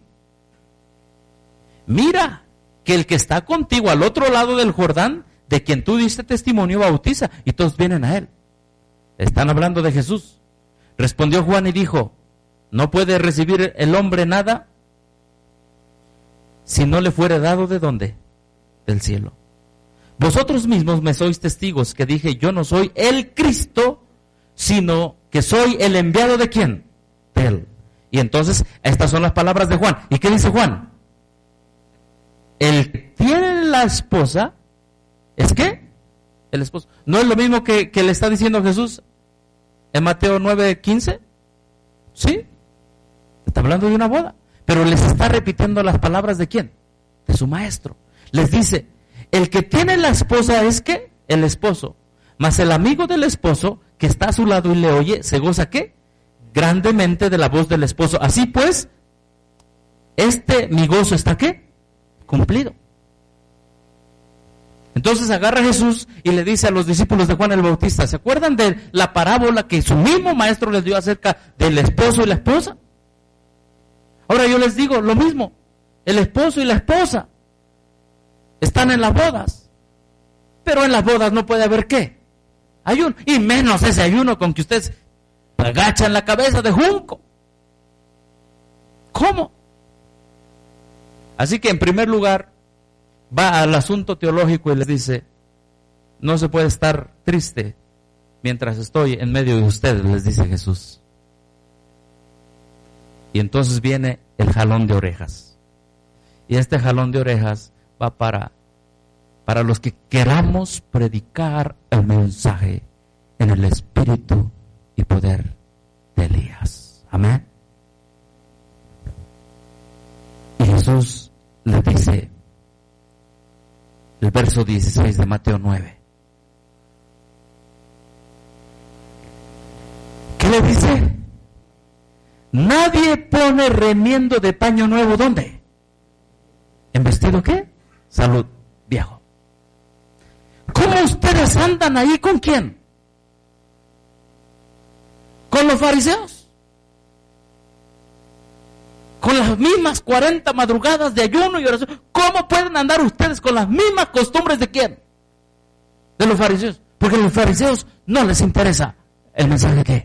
[SPEAKER 1] mira que el que está contigo al otro lado del Jordán, de quien tú diste testimonio, bautiza, y todos vienen a él. Están hablando de Jesús. Respondió Juan y dijo, no puede recibir el hombre nada si no le fuere dado ¿de dónde? Del cielo. Vosotros mismos me sois testigos que dije, yo no soy el Cristo, sino que soy el enviado ¿de quién? De él. Y entonces, estas son las palabras de Juan. ¿Y qué dice Juan? El que tiene la esposa, ¿es qué? El esposo. ¿No es lo mismo que le está diciendo Jesús en Mateo 9:15. ¿Sí? Está hablando de una boda. Pero les está repitiendo las palabras de ¿quién? De su maestro. Les dice, el que tiene la esposa es ¿qué? El esposo. Mas el amigo del esposo que está a su lado y le oye, ¿se goza qué? Grandemente de la voz del esposo. Así pues, mi gozo está ¿qué? Cumplido. Entonces agarra a Jesús y le dice a los discípulos de Juan el Bautista, ¿se acuerdan de la parábola que su mismo maestro les dio acerca del esposo y la esposa? Ahora yo les digo lo mismo, el esposo y la esposa están en las bodas, pero en las bodas no puede haber ¿qué? Ayuno, y menos ese ayuno con que ustedes agachan la cabeza de junco. ¿Cómo? Así que en primer lugar va al asunto teológico y les dice, no se puede estar triste mientras estoy en medio de ustedes, les dice Jesús. Y entonces viene el jalón de orejas. Y este jalón de orejas va para los que queramos predicar el mensaje en el espíritu y poder de Elías. Amén. Y Jesús le dice, el verso 16 de Mateo 9. ¿Qué le dice? Nadie pone remiendo de paño nuevo, ¿dónde? ¿En vestido qué? Salud, viejo. ¿Cómo ustedes andan ahí con quién? ¿Con los fariseos? Con las mismas 40 madrugadas de ayuno y oración. ¿Cómo pueden andar ustedes con las mismas costumbres de quién? De los fariseos. Porque a los fariseos no les interesa el mensaje ¿qué?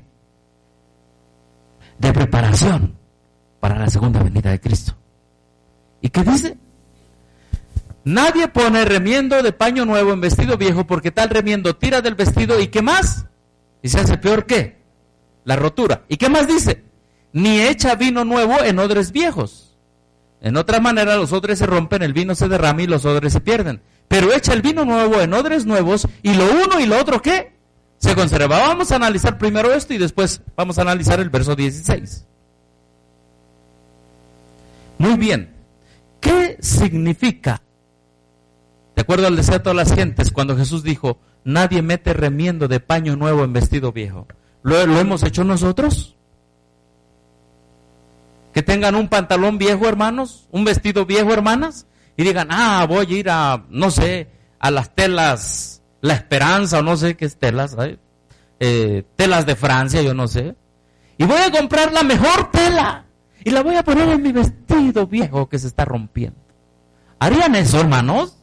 [SPEAKER 1] De preparación para la segunda venida de Cristo. ¿Y qué dice? Nadie pone remiendo de paño nuevo en vestido viejo, porque tal remiendo tira del vestido y ¿qué más? Y se hace peor ¿qué? La rotura. ¿Y qué más dice? Ni echa vino nuevo en odres viejos. En otra manera, los odres se rompen, el vino se derrama y los odres se pierden. Pero echa el vino nuevo en odres nuevos y lo uno y lo otro ¿qué? Se conserva. Vamos a analizar primero esto y después vamos a analizar el verso 16. Muy bien. ¿Qué significa? De acuerdo al deseo de todas las gentes, cuando Jesús dijo, nadie mete remiendo de paño nuevo en vestido viejo. ¿Lo hemos hecho nosotros? Que tengan un pantalón viejo, hermanos, un vestido viejo, hermanas, y digan, voy a ir a, no sé, a las telas, La Esperanza, o no sé qué es telas, telas de Francia, yo no sé, y voy a comprar la mejor tela, y la voy a poner en mi vestido viejo que se está rompiendo. ¿Harían eso, hermanos?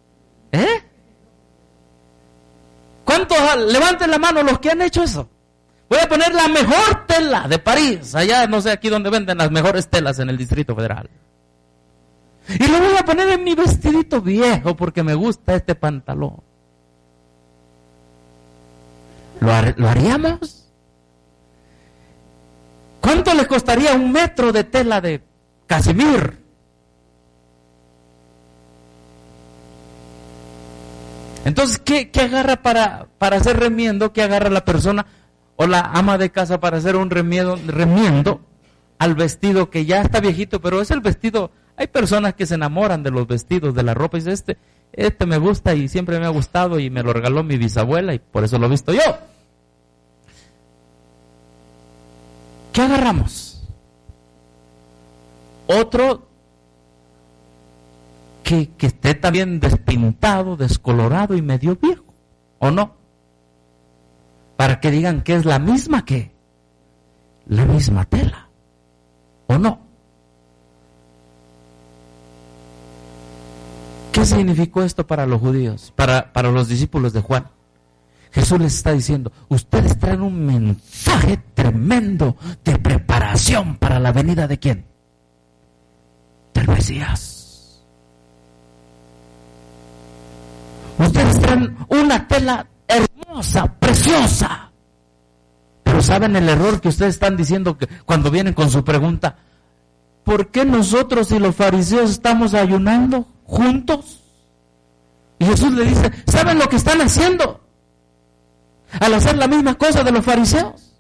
[SPEAKER 1] ¿Cuántos levanten la mano los que han hecho eso? Voy a poner la mejor tela de París, allá no sé aquí donde venden las mejores telas en el Distrito Federal. Y lo voy a poner en mi vestidito viejo porque me gusta este pantalón. ¿Lo haríamos? ¿Cuánto le costaría 1 metro de tela de casimir? Entonces, ¿qué agarra para hacer remiendo? ¿Qué agarra la persona o la ama de casa para hacer un remiendo al vestido que ya está viejito, pero es el vestido? Hay personas que se enamoran de los vestidos, de la ropa, y dicen, este me gusta y siempre me ha gustado y me lo regaló mi bisabuela y por eso lo he visto yo. ¿Qué agarramos? Otro que esté también despintado, descolorado y medio viejo, ¿o no? Para que digan que es la misma tela, ¿o no? ¿Qué significó esto para los judíos, para los discípulos de Juan? Jesús les está diciendo, ustedes traen un mensaje tremendo de preparación para la venida ¿de quién? Del Mesías. Ustedes traen una tela hermosa, preciosa. Pero ¿saben el error que ustedes están diciendo que cuando vienen con su pregunta? ¿Por qué nosotros y los fariseos estamos ayunando juntos? Y Jesús le dice, ¿saben lo que están haciendo? Al hacer la misma cosa de los fariseos.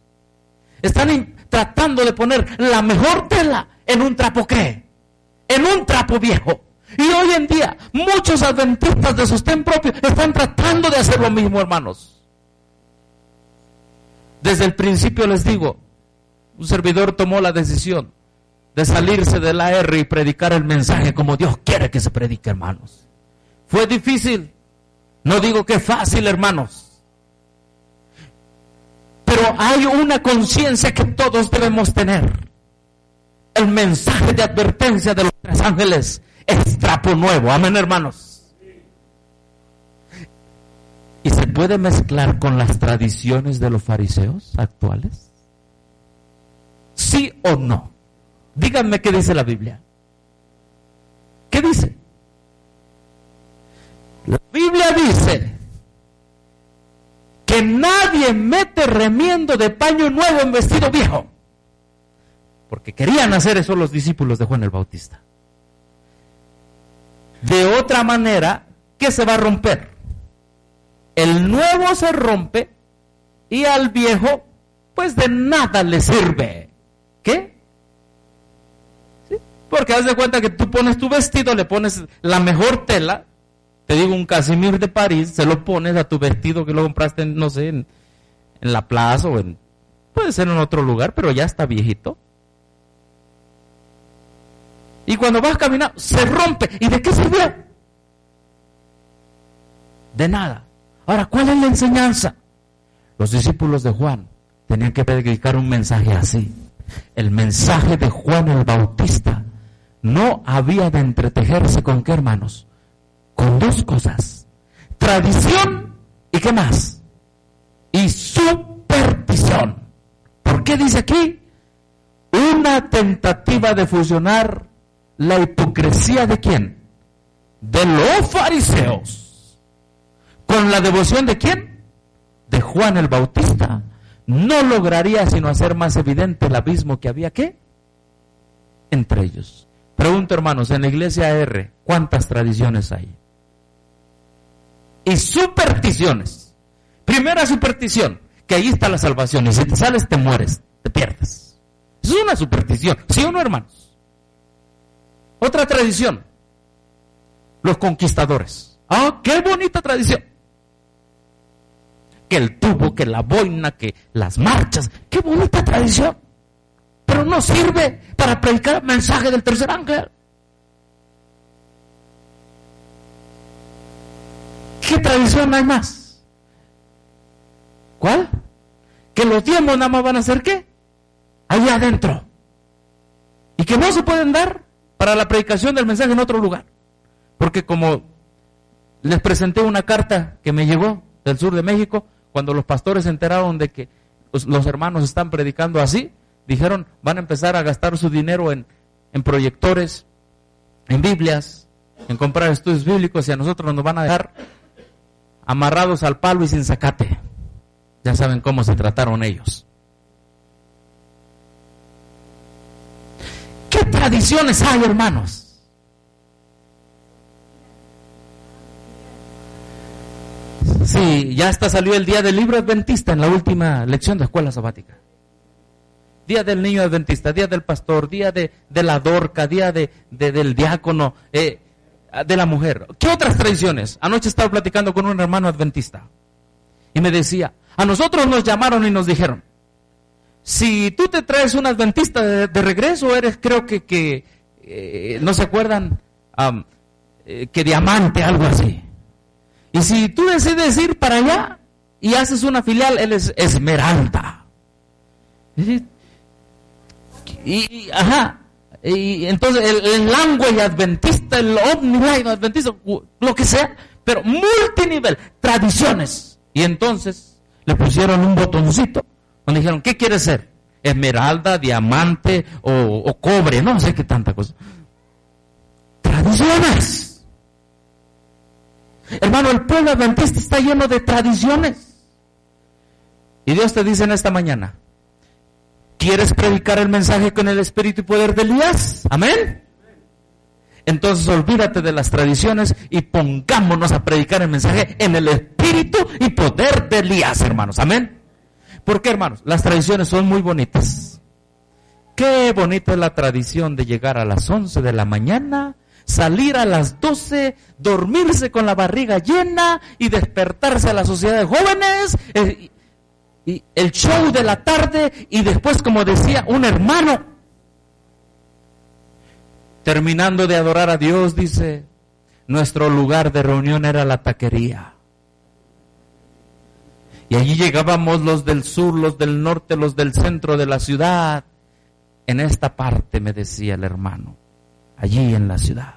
[SPEAKER 1] Están tratando de poner la mejor tela en un trapo, ¿qué? En un trapo viejo. Y hoy en día, muchos adventistas de sostén propio están tratando de hacer lo mismo, hermanos. Desde el principio les digo, un servidor tomó la decisión de salirse del AR y predicar el mensaje como Dios quiere que se predique, hermanos. Fue difícil, no digo que fácil, hermanos, pero hay una conciencia que todos debemos tener. El mensaje de advertencia de los 3 ángeles es trapo nuevo, amén, hermanos. ¿Y se puede mezclar con las tradiciones de los fariseos actuales? ¿Sí o no? Díganme qué dice la Biblia. ¿Qué dice? La Biblia dice que nadie mete remiendo de paño nuevo en vestido viejo. Porque querían hacer eso los discípulos de Juan el Bautista. De otra manera, ¿qué se va a romper? El nuevo se rompe y al viejo, pues de nada le sirve. ¿Qué? ¿Sí? Porque haz de cuenta que tú pones tu vestido, le pones la mejor tela, te digo un casimir de París, se lo pones a tu vestido que lo compraste, no sé, en la plaza o puede ser en otro lugar, pero ya está viejito. Y cuando vas caminando, se rompe. ¿Y de qué sirvió? De nada. Ahora, ¿cuál es la enseñanza? Los discípulos de Juan tenían que predicar un mensaje así. El mensaje de Juan el Bautista no había de entretejerse con qué, hermanos, con 2 cosas: tradición y qué más, y superstición. ¿Por qué dice aquí? Una tentativa de fusionar la hipocresía de quién, de los fariseos, con la devoción de quién, de Juan el Bautista. No lograría sino hacer más evidente el abismo que había, ¿qué?, entre ellos. Pregunto, hermanos, en la iglesia R, ¿cuántas tradiciones hay? Y supersticiones. Primera superstición, que ahí está la salvación, y si te sales te mueres, te pierdes. Es una superstición, ¿sí o no, hermanos? Otra tradición, los conquistadores. ¡Ah, qué bonita tradición! Que el tubo, que la boina, que las marchas, qué bonita tradición. Pero no sirve para predicar el mensaje del 3er ángel. ¿Qué tradición hay más? ¿Cuál? Que los diezmos nada más van a hacer ¿qué? Allá adentro. Y que no se pueden dar para la predicación del mensaje en otro lugar. Porque como les presenté una carta que me llegó del sur de México, cuando los pastores se enteraron de que los hermanos están predicando así, dijeron, van a empezar a gastar su dinero en proyectores, en Biblias, en comprar estudios bíblicos, y a nosotros nos van a dejar amarrados al palo y sin zacate. Ya saben cómo se trataron ellos. ¿Qué tradiciones hay, hermanos? Sí, ya hasta salió el día del libro adventista en la última lección de escuela sabática. Día del niño adventista, día del pastor, día de la dorca, día del diácono, de la mujer. ¿Qué otras tradiciones? Anoche estaba platicando con un hermano adventista y me decía, a nosotros nos llamaron y nos dijeron, si tú te traes un adventista de regreso, eres, creo que no se acuerdan, que diamante, algo así. Y si tú decides ir para allá y haces una filial, él es esmeralda. Y entonces el language adventista, el omniline adventista, lo que sea, pero multinivel, tradiciones. Y entonces le pusieron un botoncito donde dijeron, ¿qué quieres ser? Esmeralda, diamante o cobre, no sé qué tanta cosa. Tradiciones. Hermano, el pueblo adventista está lleno de tradiciones. Y Dios te dice en esta mañana, ¿quieres predicar el mensaje con el espíritu y poder de Elías? Amén. Entonces olvídate de las tradiciones y pongámonos a predicar el mensaje en el espíritu y poder de Elías, hermanos. Amén. ¿Por qué, hermanos? Las tradiciones son muy bonitas. Qué bonita es la tradición de llegar a las 11 de la mañana, salir a las 12, dormirse con la barriga llena y despertarse a la sociedad de jóvenes, y el show de la tarde, y después, como decía un hermano, terminando de adorar a Dios, dice, nuestro lugar de reunión era la taquería. Y allí llegábamos los del sur, los del norte, los del centro de la ciudad. En esta parte, me decía el hermano, allí en la ciudad.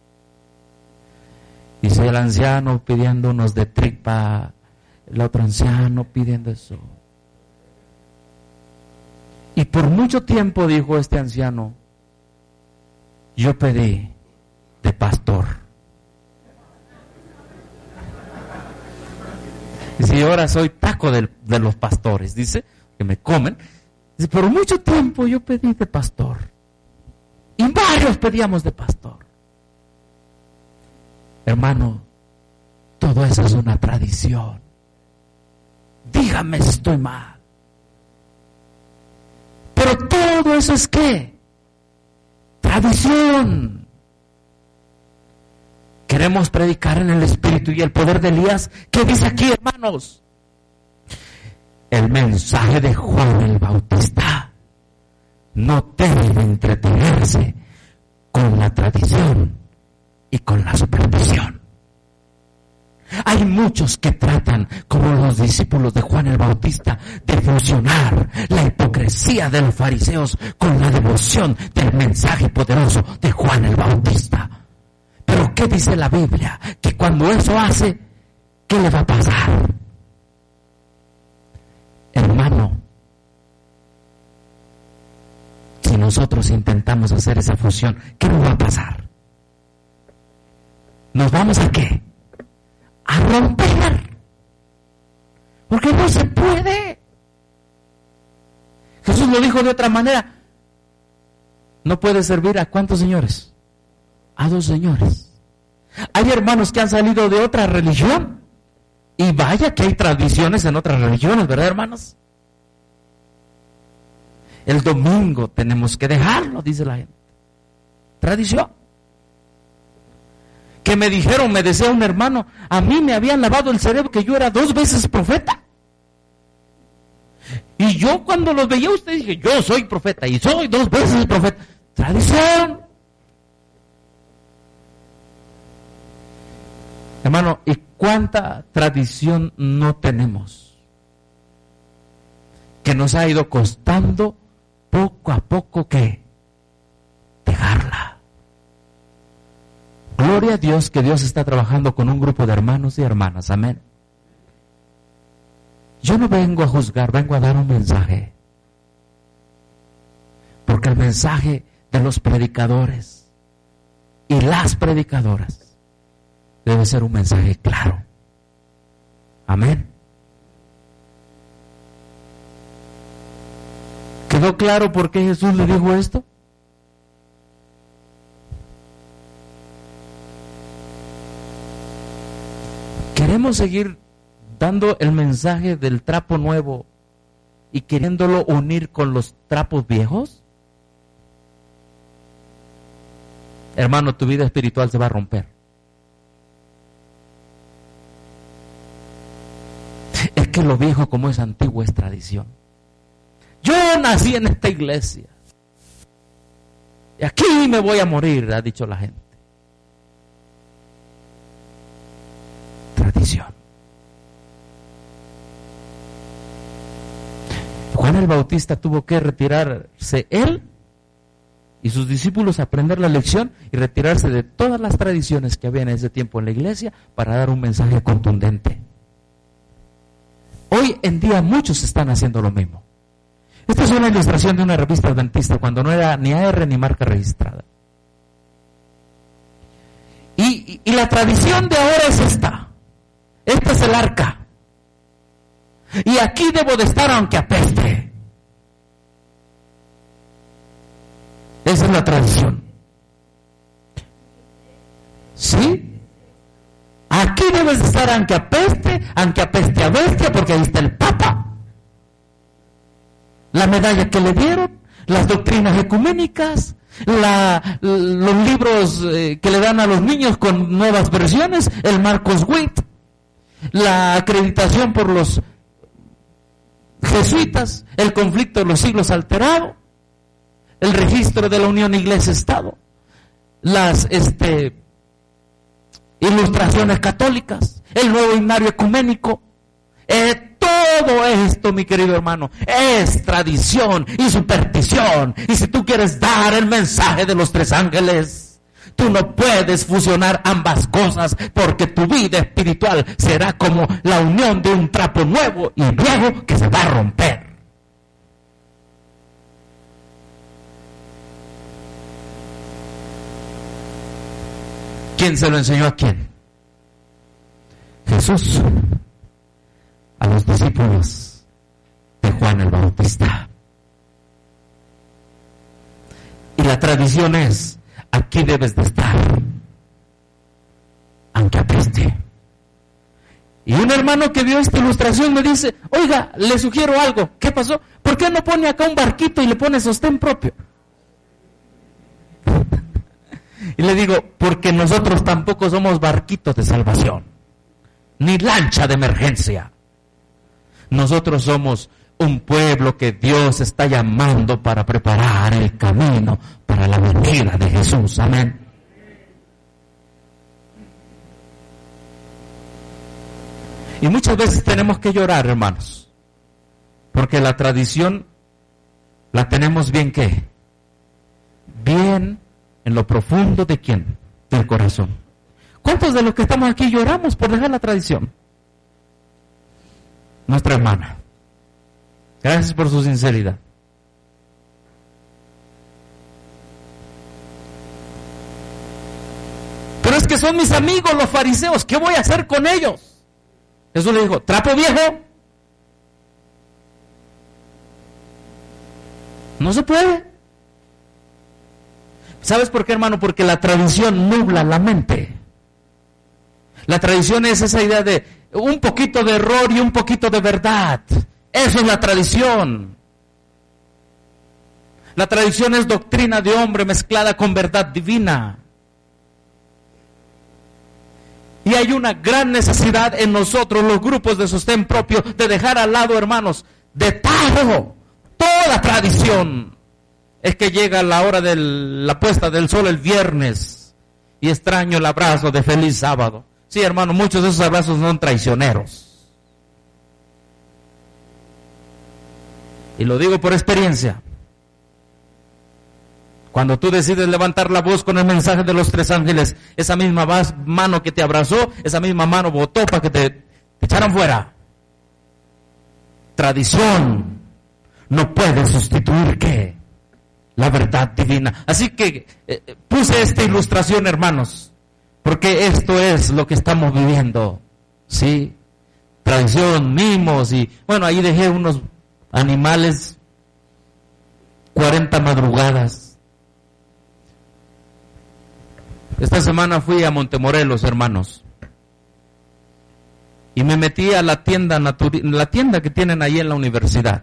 [SPEAKER 1] Dice el anciano pidiendo unos de tripa, el otro anciano pidiendo eso. Y por mucho tiempo, dijo este anciano, yo pedí de pastor. Dice, ahora soy taco de los pastores, dice, que me comen. Dice, por mucho tiempo yo pedí de pastor. Y varios pedíamos de pastor. Hermano, todo eso es una tradición. Dígame si estoy mal. Pero todo eso es ¿qué? Tradición. Queremos predicar en el Espíritu y el poder de Elías. ¿Qué dice aquí, hermanos? El mensaje de Juan el Bautista no debe entretenerse con la tradición y con la superstición. Hay muchos que tratan, como los discípulos de Juan el Bautista, de fusionar la hipocresía de los fariseos con la devoción del mensaje poderoso de Juan el Bautista. Pero ¿qué dice la Biblia? Que cuando eso hace, ¿qué le va a pasar? Hermano, si nosotros intentamos hacer esa fusión, ¿qué nos va a pasar? ¿Nos vamos a qué? A romper. Porque no se puede. Jesús lo dijo de otra manera. No puede servir a ¿cuántos señores? A 2 señores. Hay hermanos que han salido de otra religión. Y vaya que hay tradiciones en otras religiones, ¿verdad, hermanos? El domingo tenemos que dejarlo, dice la gente. Tradición. Que me dijeron, me decía un hermano, a mí me habían lavado el cerebro que yo era 2 veces profeta. Y yo cuando los veía a ustedes dije, yo soy profeta y soy 2 veces profeta. Tradición. Hermano, ¿y cuánta tradición no tenemos? Que nos ha ido costando poco a poco que dejarla. Gloria a Dios que Dios está trabajando con un grupo de hermanos y hermanas. Amén. Yo no vengo a juzgar, vengo a dar un mensaje. Porque el mensaje de los predicadores y las predicadoras debe ser un mensaje claro. Amén. ¿Quedó claro por qué Jesús le dijo esto? ¿Queremos seguir dando el mensaje del trapo nuevo y queriéndolo unir con los trapos viejos? Hermano, tu vida espiritual se va a romper. Es que lo viejo como es antiguo es tradición. Yo nací en esta iglesia y aquí me voy a morir, ha dicho la gente. Tradición. Juan el Bautista tuvo que retirarse él y sus discípulos a aprender la lección y retirarse de todas las tradiciones que había en ese tiempo en la iglesia para dar un mensaje contundente. Hoy en día muchos están haciendo lo mismo. Esta es una ilustración de una revista adventista cuando no era ni AR ni marca registrada. Y la tradición de ahora es esta. Esta es el arca. Y aquí debo de estar aunque apeste. Esa es la tradición. ¿Sí? Aquí debes de estar aunque apeste a bestia, porque ahí está el Papa. la medalla que le dieron, las doctrinas ecuménicas, los libros que le dan a los niños con nuevas versiones, el Marcos Witt, la acreditación por los jesuitas, el conflicto de los siglos alterado, el registro de la unión Iglesia-Estado, las ilustraciones católicas, el nuevo himnario ecuménico. Todo esto, mi querido hermano, es tradición y superstición. Y si tú quieres dar el mensaje de los tres ángeles, tú no puedes fusionar ambas cosas, porque tu vida espiritual será como la unión de un trapo nuevo y viejo que se va a romper. ¿Quién se lo enseñó a quién? Jesús. A los discípulos de Juan el Bautista. Y la tradición es, aquí debes de estar, aunque apeste. Y un hermano que vio esta ilustración me dice, oiga, le sugiero algo. ¿Qué pasó? ¿Por qué no pone acá un barquito y le pone sostén propio? Y le digo, porque nosotros tampoco somos barquitos de salvación, ni lancha de emergencia. Nosotros somos un pueblo que Dios está llamando para preparar el camino para la venida de Jesús. Amén. Y muchas veces tenemos que llorar, hermanos, porque la tradición la tenemos bien, ¿qué? Bien en lo profundo de ¿quién? Del corazón. ¿Cuántos de los que estamos aquí lloramos por dejar la tradición? Nuestra hermana. Gracias por su sinceridad. Pero es que son mis amigos los fariseos, ¿qué voy a hacer con ellos? Jesús le dijo, ¿trapo viejo? No se puede. ¿Sabes por qué, hermano? Porque la tradición nubla la mente. La tradición es esa idea de un poquito de error y un poquito de verdad. Eso es la tradición. La tradición es doctrina de hombre mezclada con verdad divina. Y hay una gran necesidad en nosotros, los grupos de sostén propio, de dejar al lado, hermanos, de toda tradición. Es que llega la hora de la puesta del sol el viernes y extraño el abrazo de feliz sábado. Sí, hermano, muchos de esos abrazos son traicioneros. Y lo digo por experiencia. Cuando tú decides levantar la voz con el mensaje de los tres ángeles, esa misma mano que te abrazó, esa misma mano votó para que te echaran fuera. Tradición no puede sustituir, ¿qué? La verdad divina. Así que puse esta ilustración, hermanos, porque esto es lo que estamos viviendo, ¿sí? Tradición, mimos y... Bueno, ahí dejé unos animales, 40 madrugadas. Esta semana fui a Montemorelos, hermanos, y me metí a la tienda que tienen ahí en la universidad.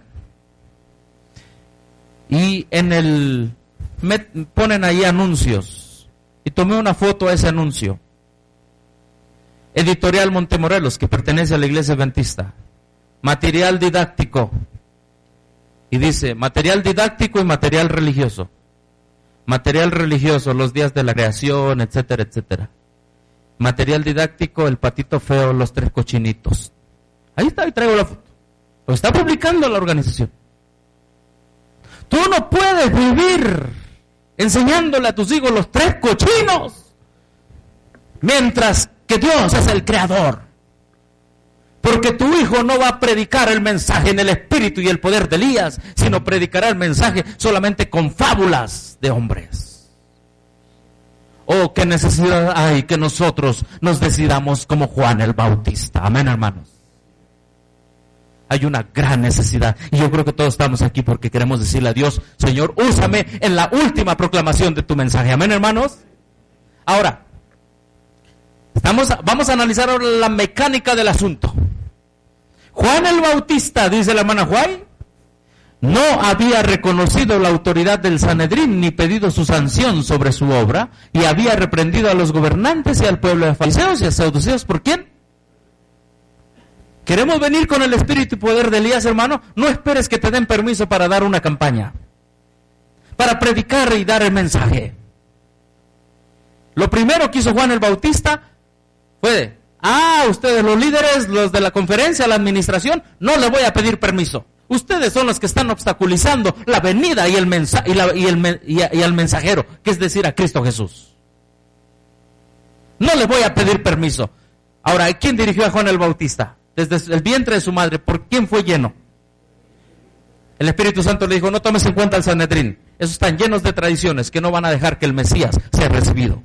[SPEAKER 1] Y me ponen ahí anuncios, y tomé una foto a ese anuncio. Editorial Montemorelos, que pertenece a la Iglesia Adventista. Material didáctico. Y dice, material didáctico y material religioso. Material religioso, los días de la creación, etcétera, etcétera. Material didáctico, el patito feo, los tres cochinitos. Ahí está, ahí traigo la foto. Lo está publicando la organización. Tú no puedes vivir enseñándole a tus hijos los tres cochinos, mientras que Dios es el creador. Porque tu hijo no va a predicar el mensaje en el espíritu y el poder de Elías, sino predicará el mensaje solamente con fábulas de hombres. Oh, qué necesidad hay que nosotros nos decidamos como Juan el Bautista. Amén, hermanos. Hay una gran necesidad. Y yo creo que todos estamos aquí porque queremos decirle a Dios, Señor, úsame en la última proclamación de tu mensaje. Amén, hermanos. Ahora, vamos a analizar ahora la mecánica del asunto. Juan el Bautista, dice la hermana Juay, no había reconocido la autoridad del Sanedrín ni pedido su sanción sobre su obra, y había reprendido a los gobernantes y al pueblo de fariseos y a saduceos. ¿Por quién? ¿Queremos venir con el espíritu y poder de Elías, hermano? No esperes que te den permiso para dar una campaña, para predicar y dar el mensaje. Lo primero que hizo Juan el Bautista fue: ustedes los líderes, los de la conferencia, la administración, no le voy a pedir permiso. Ustedes son los que están obstaculizando la venida y al mensajero, que es decir, a Cristo Jesús. No le voy a pedir permiso. Ahora, ¿quién dirigió a Juan el Bautista? Desde el vientre de su madre, ¿por quién fue lleno? El Espíritu Santo le dijo: no tomes en cuenta al Sanedrín. Esos están llenos de tradiciones que no van a dejar que el Mesías sea recibido.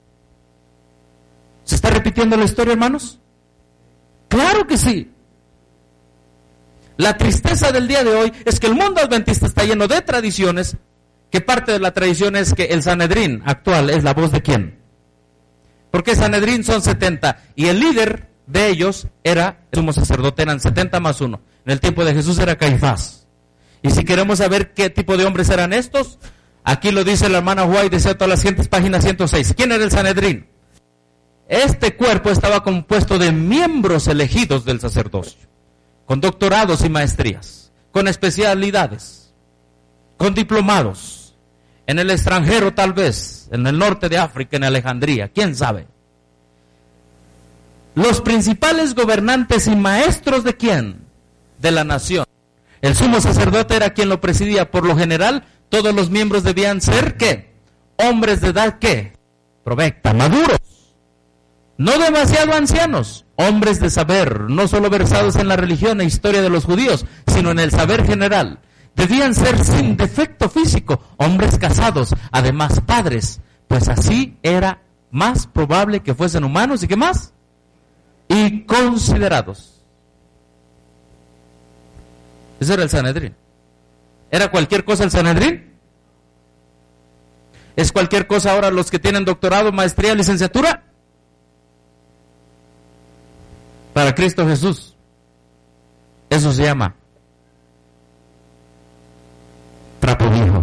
[SPEAKER 1] ¿Se está repitiendo la historia, hermanos? ¡Claro que sí! La tristeza del día de hoy es que el mundo adventista está lleno de tradiciones, que parte de la tradición es que el Sanedrín actual es la voz de ¿quién? Porque el Sanedrín son 70, y el líder de ellos era el sumo sacerdote, eran 70 más 1. En el tiempo de Jesús era Caifás. Y si queremos saber qué tipo de hombres eran estos, aquí lo dice la hermana White, desea todas las gentes, página 106. ¿Quién era el Sanedrín? Este cuerpo estaba compuesto de miembros elegidos del sacerdocio, con doctorados y maestrías, con especialidades, con diplomados, en el extranjero tal vez, en el norte de África, en Alejandría, quién sabe. Los principales gobernantes y maestros de quién? De la nación. El sumo sacerdote era quien lo presidía. Por lo general, todos los miembros debían ser, ¿qué? Hombres de edad, ¿qué? Provecta, maduros. No demasiado ancianos, hombres de saber, no solo versados en la religión e historia de los judíos, sino en el saber general. Debían ser sin defecto físico, hombres casados, además padres, pues así era más probable que fuesen humanos y ¿qué más? Y considerados. Ese era el Sanedrín. ¿Era cualquier cosa el Sanedrín? ¿Es cualquier cosa ahora los que tienen doctorado, maestría, licenciatura? Para Cristo Jesús, eso se llama trapo viejo.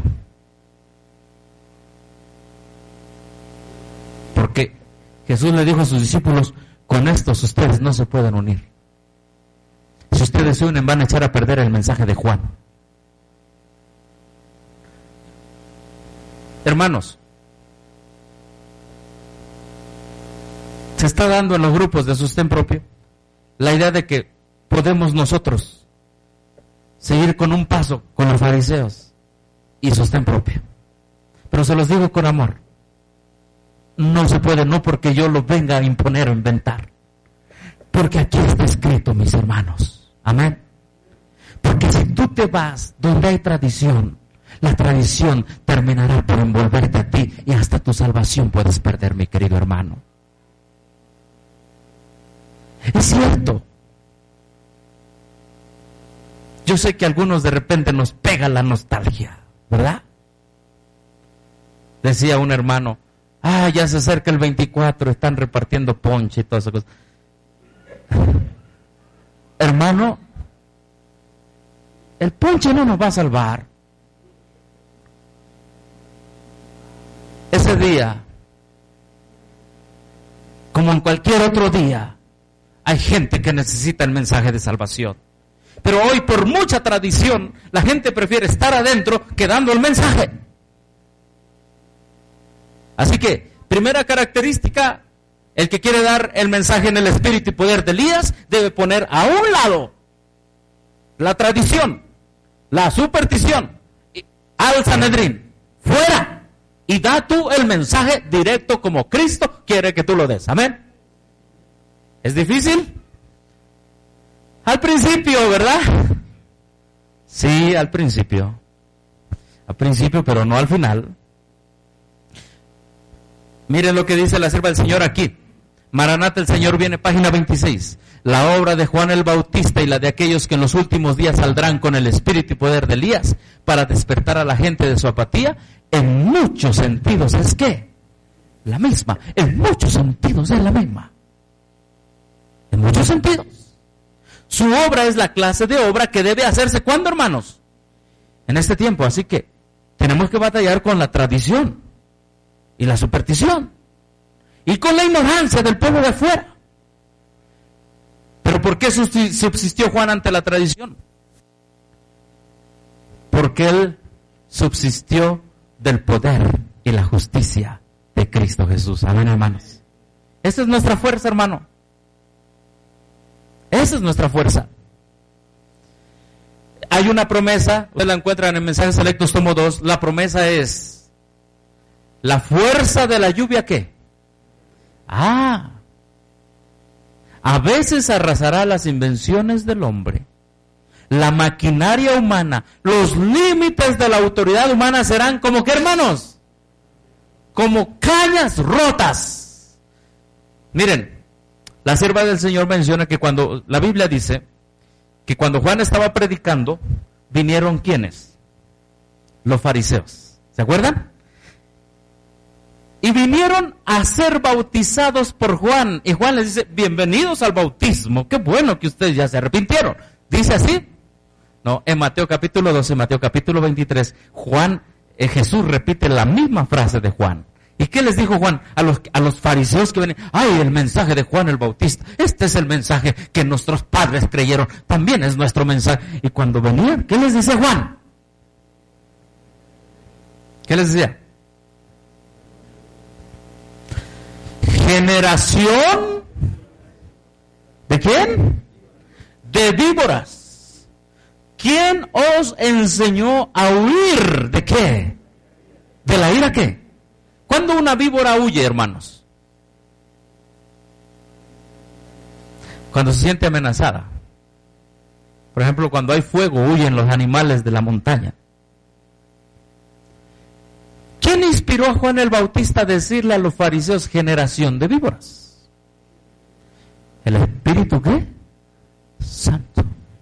[SPEAKER 1] Porque Jesús le dijo a sus discípulos: con estos ustedes no se pueden unir. Si ustedes se unen, van a echar a perder el mensaje de Juan. Hermanos, se está dando en los grupos de sostén propio la idea de que podemos nosotros seguir con un paso con los fariseos y sostén propio. Pero se los digo con amor, no se puede, no porque yo lo venga a imponer o inventar, porque aquí está escrito, mis hermanos, amén. Porque si tú te vas donde hay tradición, la tradición terminará por envolverte a ti y hasta tu salvación puedes perder, mi querido hermano. Es cierto. Yo sé que a algunos de repente nos pega la nostalgia, ¿verdad? Decía un hermano: ya se acerca el 24, están repartiendo ponche y todas esas cosas. Hermano, el ponche no nos va a salvar. Ese día, como en cualquier otro día, hay gente que necesita el mensaje de salvación. Pero hoy, por mucha tradición, la gente prefiere estar adentro que dando el mensaje. Así que, primera característica, el que quiere dar el mensaje en el espíritu y poder de Elías, debe poner a un lado la tradición, la superstición, al Sanedrín, fuera, y da tú el mensaje directo como Cristo quiere que tú lo des. Amén. ¿Es difícil? Al principio, ¿verdad? Sí, al principio. Al principio, pero no al final. Miren lo que dice la sierva del Señor aquí. Maranata, el Señor viene, página 26. La obra de Juan el Bautista y la de aquellos que en los últimos días saldrán con el espíritu y poder de Elías para despertar a la gente de su apatía, en muchos sentidos es que la misma. En muchos sentidos es la misma. En muchos sentidos. Su obra es la clase de obra que debe hacerse, ¿cuándo, hermanos? en este tiempo. Así que tenemos que batallar con la tradición y la superstición y con la ignorancia del pueblo de afuera. ¿Pero por qué subsistió Juan ante la tradición? Porque él subsistió del poder y la justicia de Cristo Jesús. Amén, hermanos. Esa es nuestra fuerza, hermano. Esa es nuestra fuerza. Hay una promesa, ustedes la encuentran en Mensajes Selectos, tomo 2. La promesa es: ¿la fuerza de la lluvia qué? A veces arrasará las invenciones del hombre. La maquinaria humana, los límites de la autoridad humana serán como ¿qué, hermanos? Como cañas rotas. Miren, la sierva del Señor menciona que cuando, la Biblia dice que cuando Juan estaba predicando, vinieron ¿quiénes? Los fariseos. ¿Se acuerdan? Y vinieron a ser bautizados por Juan. Y Juan les dice: bienvenidos al bautismo. Qué bueno que ustedes ya se arrepintieron. ¿Dice así? No, en Mateo capítulo 12, Mateo capítulo 23, Jesús repite la misma frase de Juan. ¿Y qué les dijo Juan a los fariseos que venían? ¡Ay, el mensaje de Juan el Bautista! Este es el mensaje que nuestros padres creyeron. También es nuestro mensaje. Y cuando venían, ¿qué les dice Juan? ¿Qué les decía? Generación ¿de quién? De víboras. ¿Quién os enseñó a huir de qué? ¿De la ira qué? ¿Cuándo una víbora huye, hermanos? Cuando se siente amenazada. Por ejemplo, cuando hay fuego, huyen los animales de la montaña. ¿Quién inspiró a Juan el Bautista a decirle a los fariseos: generación de víboras? ¿El Espíritu qué? Santo.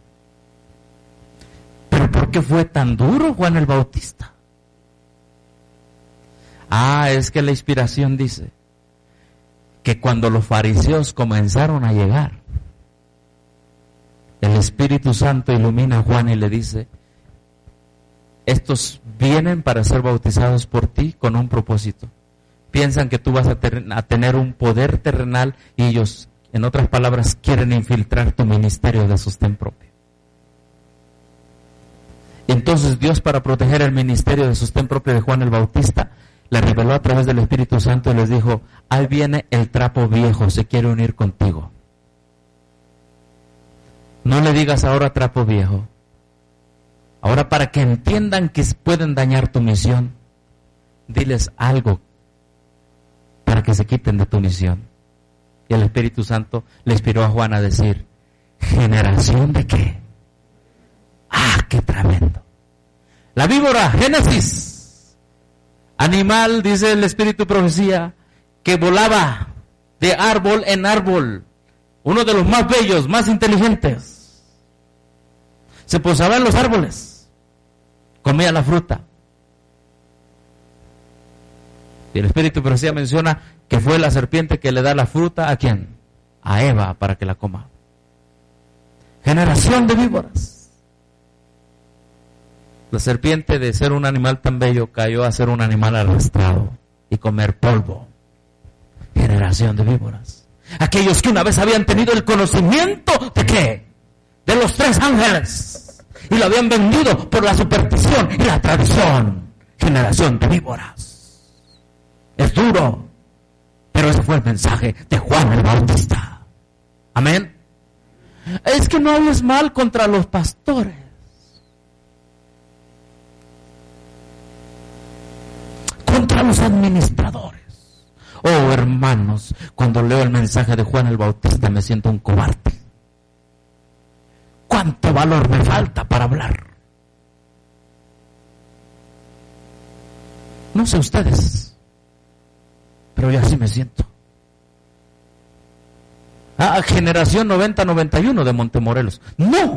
[SPEAKER 1] ¿Pero por qué fue tan duro Juan el Bautista? Es que la inspiración dice que cuando los fariseos comenzaron a llegar, el Espíritu Santo ilumina a Juan y le dice: estos vienen para ser bautizados por ti con un propósito. Piensan que tú vas a tener un poder terrenal y ellos, en otras palabras, quieren infiltrar tu ministerio de sostén propio. Entonces Dios, para proteger el ministerio de sostén propio de Juan el Bautista, le reveló a través del Espíritu Santo y les dijo: ahí viene el trapo viejo, se quiere unir contigo. No le digas ahora trapo viejo. Ahora, para que entiendan que pueden dañar tu misión, diles algo para que se quiten de tu misión. Y el Espíritu Santo le inspiró a Juan a decir: ¿generación de qué? ¡Qué tremendo! La víbora, Génesis. Animal, dice el Espíritu Profecía, que volaba de árbol en árbol. Uno de los más bellos, más inteligentes. Se posaba en los árboles. Comía la fruta. Y el Espíritu Profecía menciona que fue la serpiente que le da la fruta ¿a quién? A Eva, para que la coma. Generación de víboras. La serpiente, de ser un animal tan bello, cayó a ser un animal arrastrado y comer polvo. Generación de víboras. Aquellos que una vez habían tenido el conocimiento ¿de qué? De los 3 ángeles. Y lo habían vendido por la superstición y la tradición. Generación de víboras. Es duro, pero ese fue el mensaje de Juan el Bautista. Amén. Es que no hables mal contra los pastores. Contra los administradores. Oh, hermanos, cuando leo el mensaje de Juan el Bautista me siento un cobarde. ¿Cuánto valor me falta para hablar? No sé ustedes, pero yo así me siento. Generación 90-91 de Montemorelos. No.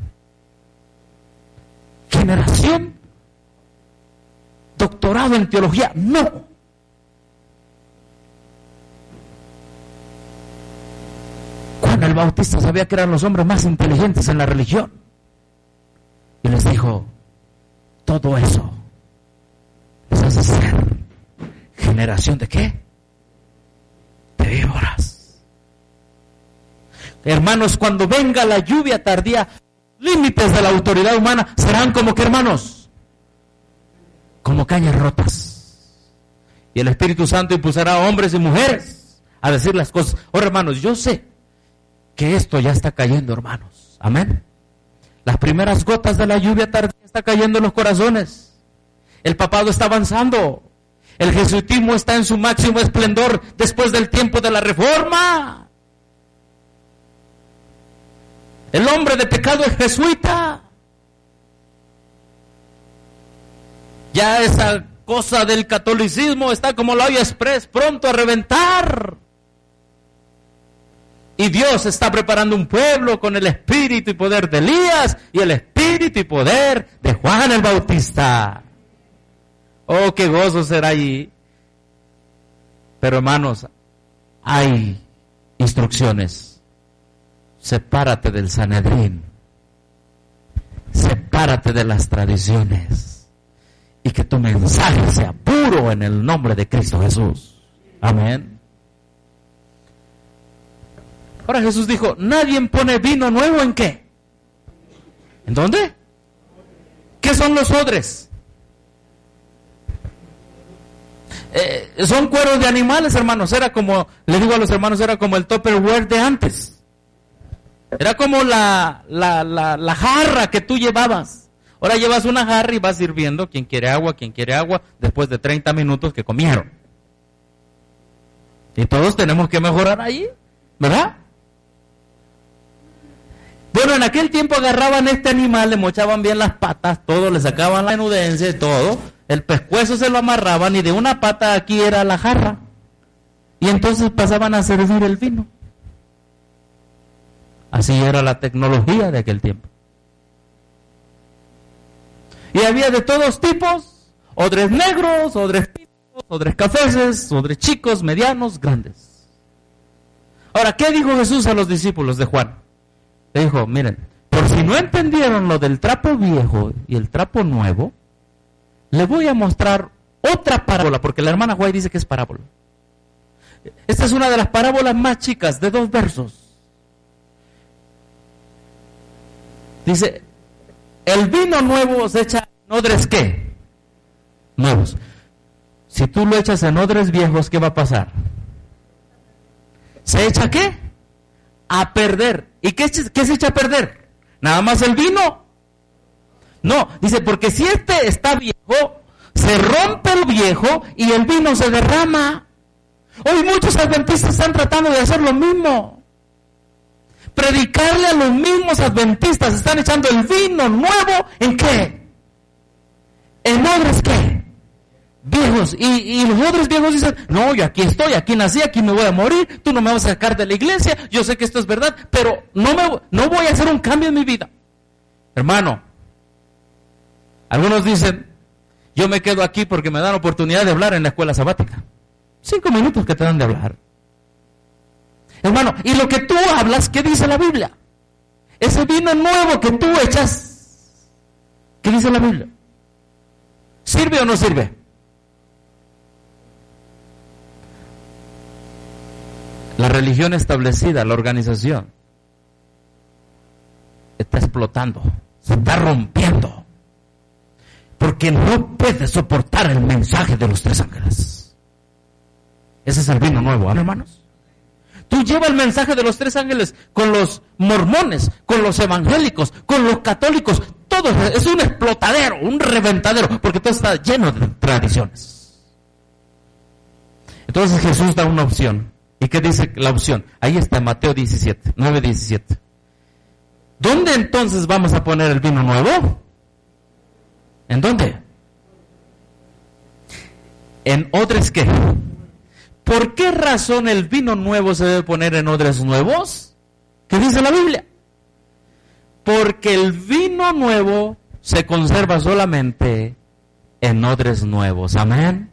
[SPEAKER 1] Generación doctorado en teología. No. Juan el Bautista sabía que eran los hombres más inteligentes en la religión. Y les dijo: todo eso les hace ser generación de ¿qué? De víboras. Hermanos, cuando venga la lluvia tardía, límites de la autoridad humana serán como que, hermanos, como cañas rotas. Y el Espíritu Santo impulsará a hombres y mujeres a decir las cosas. Ahora, hermanos, yo sé que esto ya está cayendo, hermanos. Amén. Las primeras gotas de la lluvia tardía está cayendo en los corazones. El papado está avanzando. El jesuitismo está en su máximo esplendor después del tiempo de la Reforma. El hombre de pecado es jesuita. Ya esa cosa del catolicismo está como la olla express, pronto a reventar. Y Dios está preparando un pueblo con el espíritu y poder de Elías y el espíritu y poder de Juan el Bautista. Oh, qué gozo será allí. Pero hermanos, hay instrucciones. Sepárate del Sanedrín. Sepárate de las tradiciones. Y que tu mensaje sea puro en el nombre de Cristo Jesús. Amén. Ahora Jesús dijo, nadie pone vino nuevo ¿en qué? ¿En dónde? ¿Qué son los odres? Son cueros de animales, hermanos. Era como, le digo a los hermanos, era como el Tupperware de antes. Era como la jarra que tú llevabas. Ahora llevas una jarra y vas sirviendo, quien quiere agua, después de 30 minutos que comieron. Y todos tenemos que mejorar ahí, ¿verdad? Bueno, en aquel tiempo agarraban este animal, le mochaban bien las patas, todo, le sacaban la menudencia, todo, el pescuezo se lo amarraban y de una pata aquí era la jarra. Y entonces pasaban a servir el vino. Así era la tecnología de aquel tiempo. Y había de todos tipos, odres negros, odres pisos, odres cafeses, odres chicos, medianos, grandes. Ahora, ¿qué dijo Jesús a los discípulos de Juan? Le dijo, miren, por si no entendieron lo del trapo viejo y el trapo nuevo, les voy a mostrar otra parábola, porque la hermana White dice que es parábola. Esta es una de las parábolas más chicas, de 2 versos. Dice, el vino nuevo se echa en odres, ¿qué? Nuevos. Si tú lo echas en odres viejos, ¿qué va a pasar? ¿Se echa qué? A perder. ¿Y qué se echa a perder? ¿Nada más el vino? No, dice, porque si este está viejo, se rompe el viejo y el vino se derrama. Hoy muchos adventistas están tratando de hacer lo mismo. Predicarle a los mismos adventistas, están echando el vino nuevo, ¿en qué? En odres, ¿qué? Viejos. Y los odres viejos dicen, no, yo aquí estoy, aquí nací, aquí me voy a morir, tú no me vas a sacar de la iglesia, yo sé que esto es verdad, pero no voy a hacer un cambio en mi vida. Hermano, algunos dicen, yo me quedo aquí porque me dan oportunidad de hablar en la escuela sabática. 5 minutos que te dan de hablar. Hermano, y lo que tú hablas, ¿qué dice la Biblia? Ese vino nuevo que tú echas, ¿qué dice la Biblia? ¿Sirve o no sirve? La religión establecida, la organización, está explotando, se está rompiendo, porque no puede soportar el mensaje de los 3 ángeles. Ese es el vino nuevo, ¿eh, hermanos? Tú llevas el mensaje de los 3 ángeles con los mormones, con los evangélicos, con los católicos, todo es un explotadero, un reventadero, porque todo está lleno de tradiciones. Entonces Jesús da una opción. ¿Y qué dice la opción? Ahí está, Mateo 9:17. ¿Dónde entonces vamos a poner el vino nuevo? ¿En dónde? ¿En odres qué? ¿Por qué razón el vino nuevo se debe poner en odres nuevos? ¿Qué dice la Biblia? Porque el vino nuevo se conserva solamente en odres nuevos. Amén.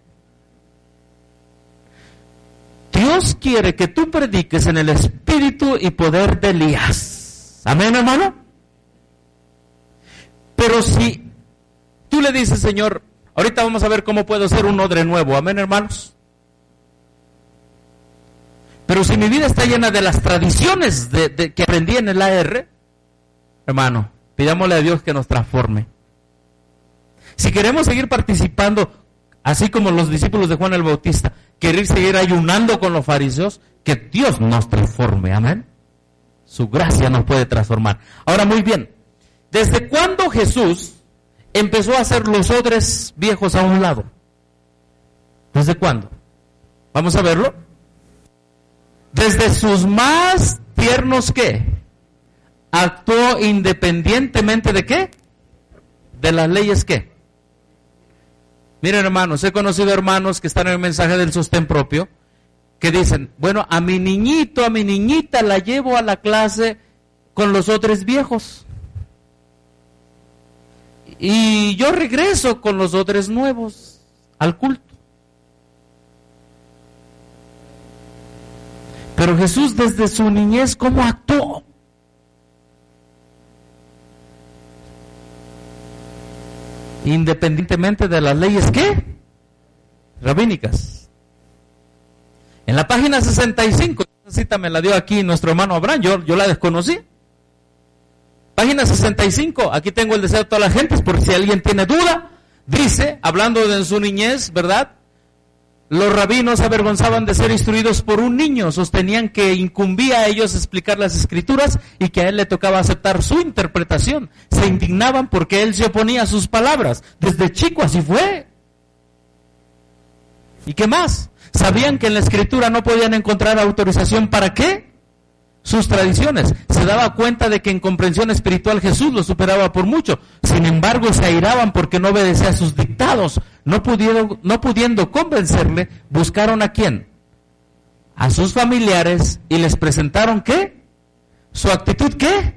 [SPEAKER 1] Dios quiere que tú prediques en el espíritu y poder de Elías. Amén, hermano. Pero si tú le dices, Señor, ahorita vamos a ver cómo puedo ser un odre nuevo, amén, hermanos. Pero si mi vida está llena de las tradiciones que aprendí en el AR, hermano, pidámosle a Dios que nos transforme. Si queremos seguir participando, así como los discípulos de Juan el Bautista, querer seguir ayunando con los fariseos, que Dios nos transforme, amén. Su gracia nos puede transformar. Ahora, muy bien, ¿desde cuándo Jesús empezó a hacer los odres viejos a un lado? ¿Desde cuándo? Vamos a verlo. Desde sus más tiernos, ¿qué? Actuó independientemente de ¿qué? De las leyes, ¿qué? Miren, hermanos, he conocido hermanos que están en el mensaje del sostén propio, que dicen, bueno, a mi niñito, a mi niñita la llevo a la clase con los odres viejos. Y yo regreso con los odres nuevos al culto. Pero Jesús desde su niñez, ¿cómo actuó? Independientemente de las leyes, ¿qué? Rabínicas. En la página 65, esta cita me la dio aquí nuestro hermano Abraham, yo la desconocí. Página 65, aquí tengo el deseo de todas las gentes, por si alguien tiene duda. Dice, hablando de su niñez, ¿verdad? Los rabinos se avergonzaban de ser instruidos por un niño, sostenían que incumbía a ellos explicar las escrituras y que a él le tocaba aceptar su interpretación. Se indignaban porque él se oponía a sus palabras. Desde chico así fue. ¿Y qué más? Sabían que en la escritura no podían encontrar autorización ¿para qué? Sus tradiciones. Se daba cuenta de que en comprensión espiritual Jesús lo superaba por mucho. Sin embargo, se airaban porque no obedecía a sus dictados. No pudiendo convencerle, buscaron ¿a quién? A sus familiares y les presentaron ¿qué? Su actitud ¿qué?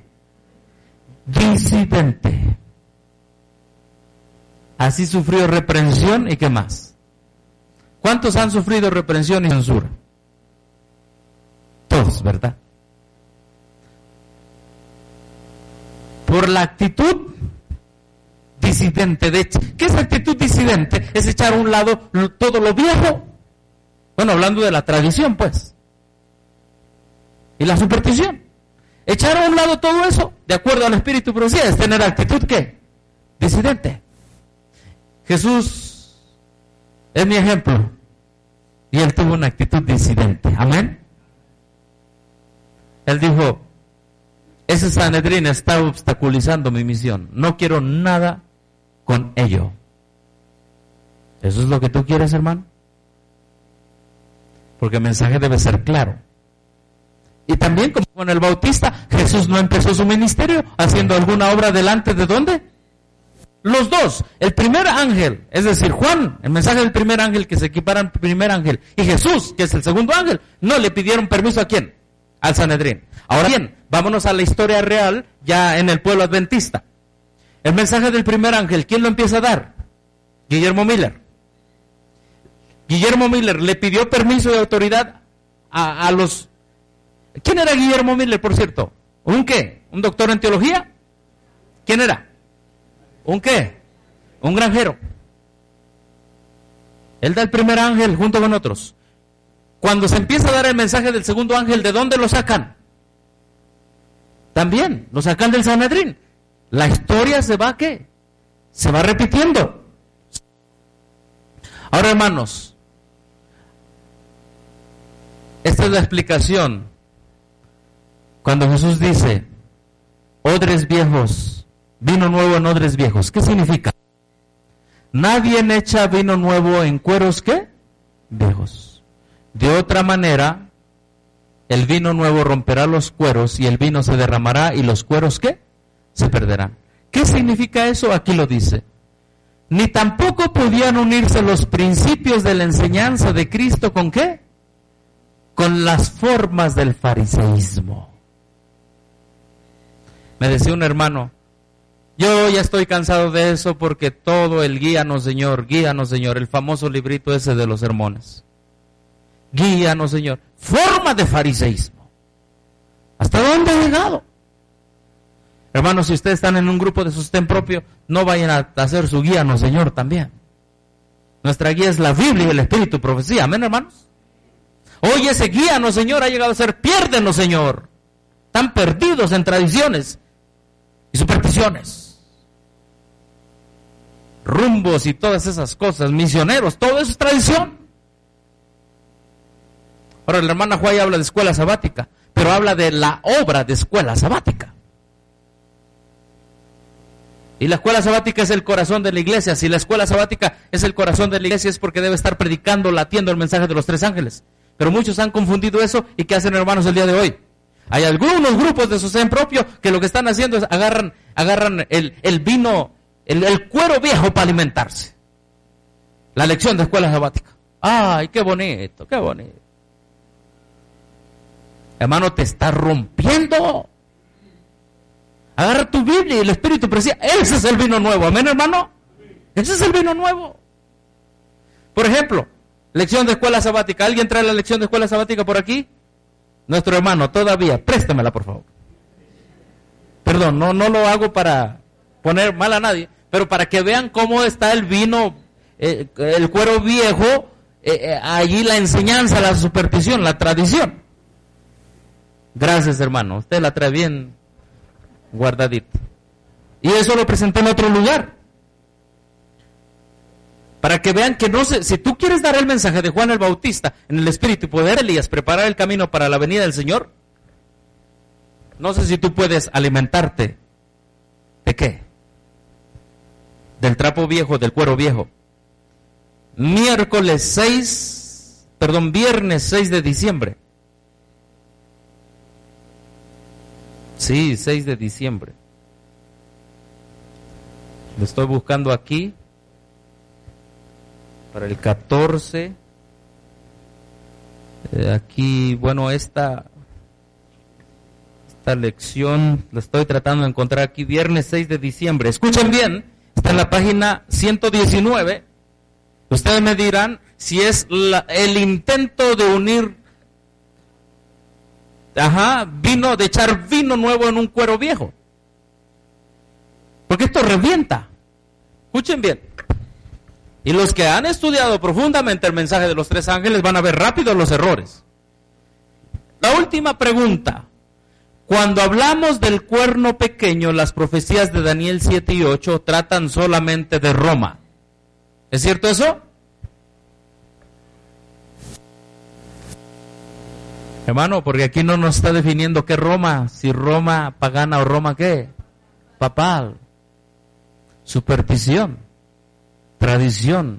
[SPEAKER 1] Disidente. Así sufrió reprensión y ¿qué más? ¿Cuántos han sufrido reprensión y censura? Todos, ¿verdad? Por la actitud disidente. De hecho, ¿qué es actitud disidente? Es echar a un lado todo lo viejo. Bueno, hablando de la tradición, pues. Y la superstición. Echar a un lado todo eso, de acuerdo al Espíritu de profecía, es tener actitud, ¿qué? Disidente. Jesús es mi ejemplo. Y él tuvo una actitud disidente. Amén. Él dijo, ese Sanedrín está obstaculizando mi misión. No quiero nada con ello. ¿Eso es lo que tú quieres, hermano? Porque el mensaje debe ser claro. Y también, como con el Bautista, Jesús no empezó su ministerio haciendo alguna obra delante de ¿dónde? Los dos. El primer ángel, es decir, Juan, el mensaje del primer ángel que se equipara al primer ángel, y Jesús, que es el segundo ángel, no le pidieron permiso ¿a quién? Al Sanedrín. Ahora bien, vámonos a la historia real ya en el pueblo adventista. El mensaje del primer ángel, ¿quién lo empieza a dar? Guillermo Miller. Guillermo Miller le pidió permiso de autoridad a los... ¿Quién era Guillermo Miller, por cierto? ¿Un qué? ¿Un doctor en teología? ¿Quién era? ¿Un qué? Un granjero. Él da el primer ángel junto con otros. Cuando se empieza a dar el mensaje del segundo ángel, ¿de dónde lo sacan? También, lo sacan del Sanedrín. La historia se va, ¿qué? Se va repitiendo. Ahora, hermanos, esta es la explicación. Cuando Jesús dice, odres viejos, vino nuevo en odres viejos, ¿qué significa? Nadie echa vino nuevo en cueros, ¿qué? Viejos. De otra manera, el vino nuevo romperá los cueros y el vino se derramará y los cueros, ¿qué? Se perderán. ¿Qué significa eso? Aquí lo dice. Ni tampoco podían unirse los principios de la enseñanza de Cristo ¿con qué? Con las formas del fariseísmo. Me decía un hermano, yo ya estoy cansado de eso porque todo el guíanos Señor, el famoso librito ese de los sermones. Guíanos Señor, forma de fariseísmo. ¿Hasta dónde ha llegado? Hermanos, si ustedes están en un grupo de sostén propio, no vayan a hacer su guía, no, Señor, también. Nuestra guía es la Biblia y el Espíritu, profecía. Amén, hermanos. Hoy ese guía, no, Señor, ha llegado a ser piérdenos, Señor. Están perdidos en tradiciones y supersticiones. Rumbos y todas esas cosas, misioneros, todo eso es tradición. Ahora la hermana Juay habla de escuela sabática, pero habla de la obra de escuela sabática. Y la escuela sabática es el corazón de la iglesia. Si la escuela sabática es el corazón de la iglesia, es porque debe estar predicando, latiendo el mensaje de los 3 ángeles. Pero muchos han confundido eso. ¿Y qué hacen, hermanos, el día de hoy? Hay algunos grupos de sostén propio que lo que están haciendo es agarran el vino, el cuero viejo para alimentarse. La lección de escuela sabática. ¡Ay, qué bonito, qué bonito! Hermano, te está rompiendo. Agarra tu Biblia y el Espíritu precisa. Ese es el vino nuevo. ¿Amén, hermano? Ese es el vino nuevo. Por ejemplo, lección de escuela sabática. ¿Alguien trae la lección de escuela sabática por aquí? Nuestro hermano, todavía. Préstamela, por favor. Perdón, no lo hago para poner mal a nadie, pero para que vean cómo está el vino, el cuero viejo, allí la enseñanza, la superstición, la tradición. Gracias, hermano. Usted la trae bien guardadito. Y eso lo presenté en otro lugar. Para que vean que si tú quieres dar el mensaje de Juan el Bautista en el Espíritu y poder Elías preparar el camino para la venida del Señor, no sé si tú puedes alimentarte ¿de qué? Del trapo viejo, del cuero viejo. Viernes 6 de diciembre. Sí, 6 de diciembre. Lo estoy buscando aquí. Para el 14. Aquí, bueno, esta lección la estoy tratando de encontrar aquí. Viernes 6 de diciembre. Escuchen bien. Está en la página 119. Ustedes me dirán si es el intento de unir de echar vino nuevo en un cuero viejo. Porque esto revienta. Escuchen bien. Y los que han estudiado profundamente el mensaje de los 3 ángeles van a ver rápido los errores. La última pregunta. Cuando hablamos del cuerno pequeño, las profecías de Daniel 7 y 8 tratan solamente de Roma. ¿Es cierto eso? Hermano, porque aquí no nos está definiendo qué Roma, si Roma pagana o Roma qué, papal, superstición, tradición.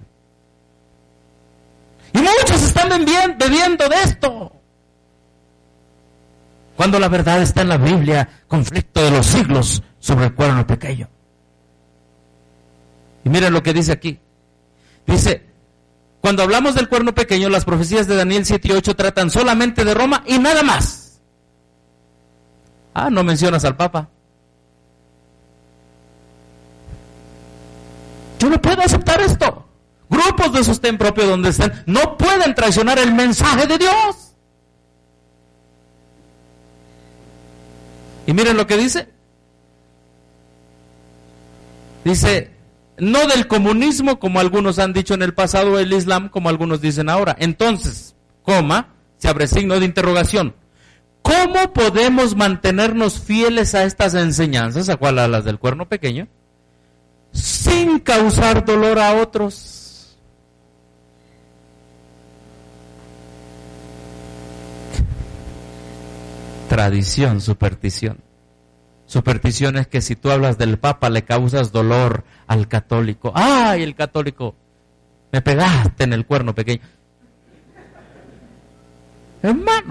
[SPEAKER 1] Y muchos están bebiendo de esto. Cuando la verdad está en la Biblia, conflicto de los siglos sobre el cuerno pequeño. Y miren lo que dice aquí. Dice, cuando hablamos del cuerno pequeño, las profecías de Daniel 7 y 8 tratan solamente de Roma y nada más. No mencionas al Papa. Yo no puedo aceptar esto. Grupos de sostén propio donde estén no pueden traicionar el mensaje de Dios. Y miren lo que dice. Dice, no del comunismo, como algunos han dicho en el pasado, el Islam, como algunos dicen ahora. Entonces, se abre signo de interrogación. ¿Cómo podemos mantenernos fieles a estas enseñanzas, a cuál, a las del cuerno pequeño, sin causar dolor a otros? Tradición, superstición. Superstición es que si tú hablas del Papa le causas dolor al católico. ¡Ay, el católico! Me pegaste en el cuerno pequeño. Hermano,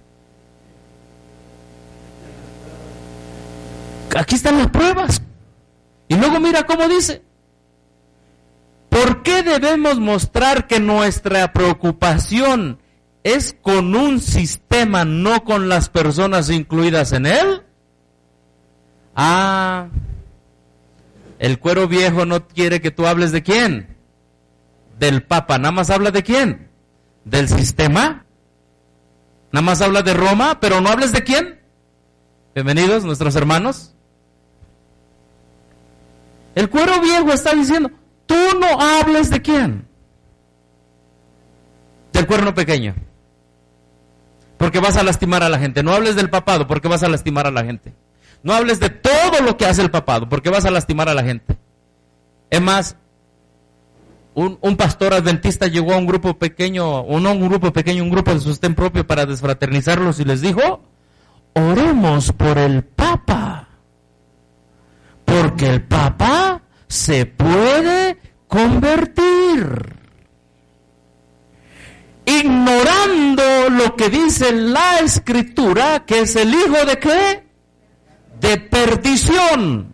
[SPEAKER 1] aquí están las pruebas. Y luego mira cómo dice. ¿Por qué debemos mostrar que nuestra preocupación es con un sistema, no con las personas incluidas en él? El cuero viejo no quiere que tú hables de quién. Del Papa. Nada más habla de quién. Del sistema. Nada más habla de Roma, pero no hables de quién. Bienvenidos nuestros hermanos. El cuero viejo está diciendo, tú no hables de quién. Del cuerno pequeño. Porque vas a lastimar a la gente. No hables del papado porque vas a lastimar a la gente. No hables de todo lo que hace el papado porque vas a lastimar a la gente. Es más, un pastor adventista llegó a un grupo pequeño, un grupo de sostén propio para desfraternizarlos y les dijo, oremos por el Papa, porque el Papa se puede convertir. Ignorando lo que dice la Escritura, que es el hijo de ¿qué? De perdición.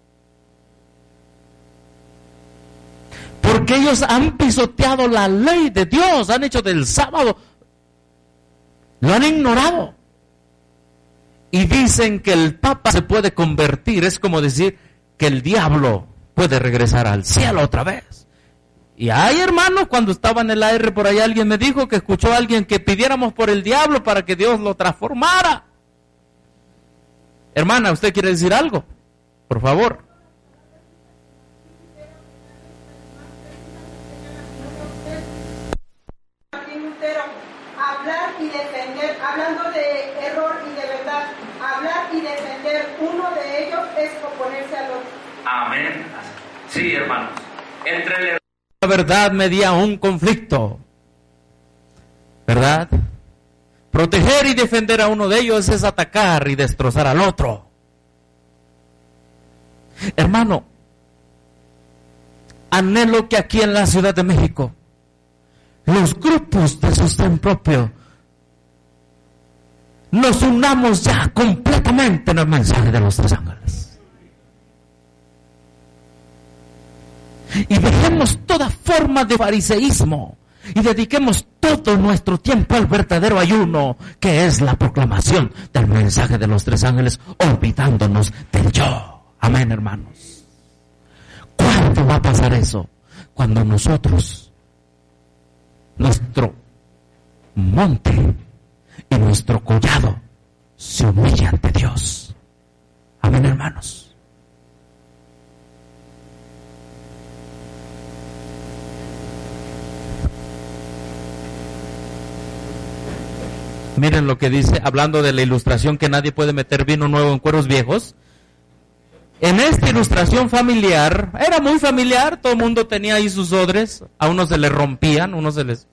[SPEAKER 1] Porque ellos han pisoteado la ley de Dios, han hecho del sábado, lo han ignorado. Y dicen que el Papa se puede convertir, es como decir que el diablo puede regresar al cielo otra vez. Y ay, hermano, cuando estaba en el aire por ahí alguien me dijo que escuchó a alguien que pidiéramos por el diablo para que Dios lo transformara. Hermana, ¿usted quiere decir algo? Por favor.
[SPEAKER 2] Hablar y defender, hablando de error y de verdad, hablar y defender uno de ellos es oponerse al otro.
[SPEAKER 1] Amén. Sí, hermanos. Entre la verdad media un conflicto, ¿verdad? Proteger y defender a uno de ellos es atacar y destrozar al otro. Hermano, anhelo que aquí en la Ciudad de México los grupos de sostén propio nos unamos ya completamente en el mensaje de los tres ángeles. Y dejemos toda forma de fariseísmo y dediquemos todo nuestro tiempo al verdadero ayuno, que es la proclamación del mensaje de los tres ángeles, olvidándonos del yo. Amén, hermanos. ¿Cuándo va a pasar eso? Cuando nosotros, nuestro monte y nuestro collado se humilla ante Dios. Amén, hermanos. Miren lo que dice, hablando de la ilustración que nadie puede meter vino nuevo en cueros viejos. En esta ilustración familiar, era muy familiar, todo el mundo tenía ahí sus odres, a unos se les rompían, unos se les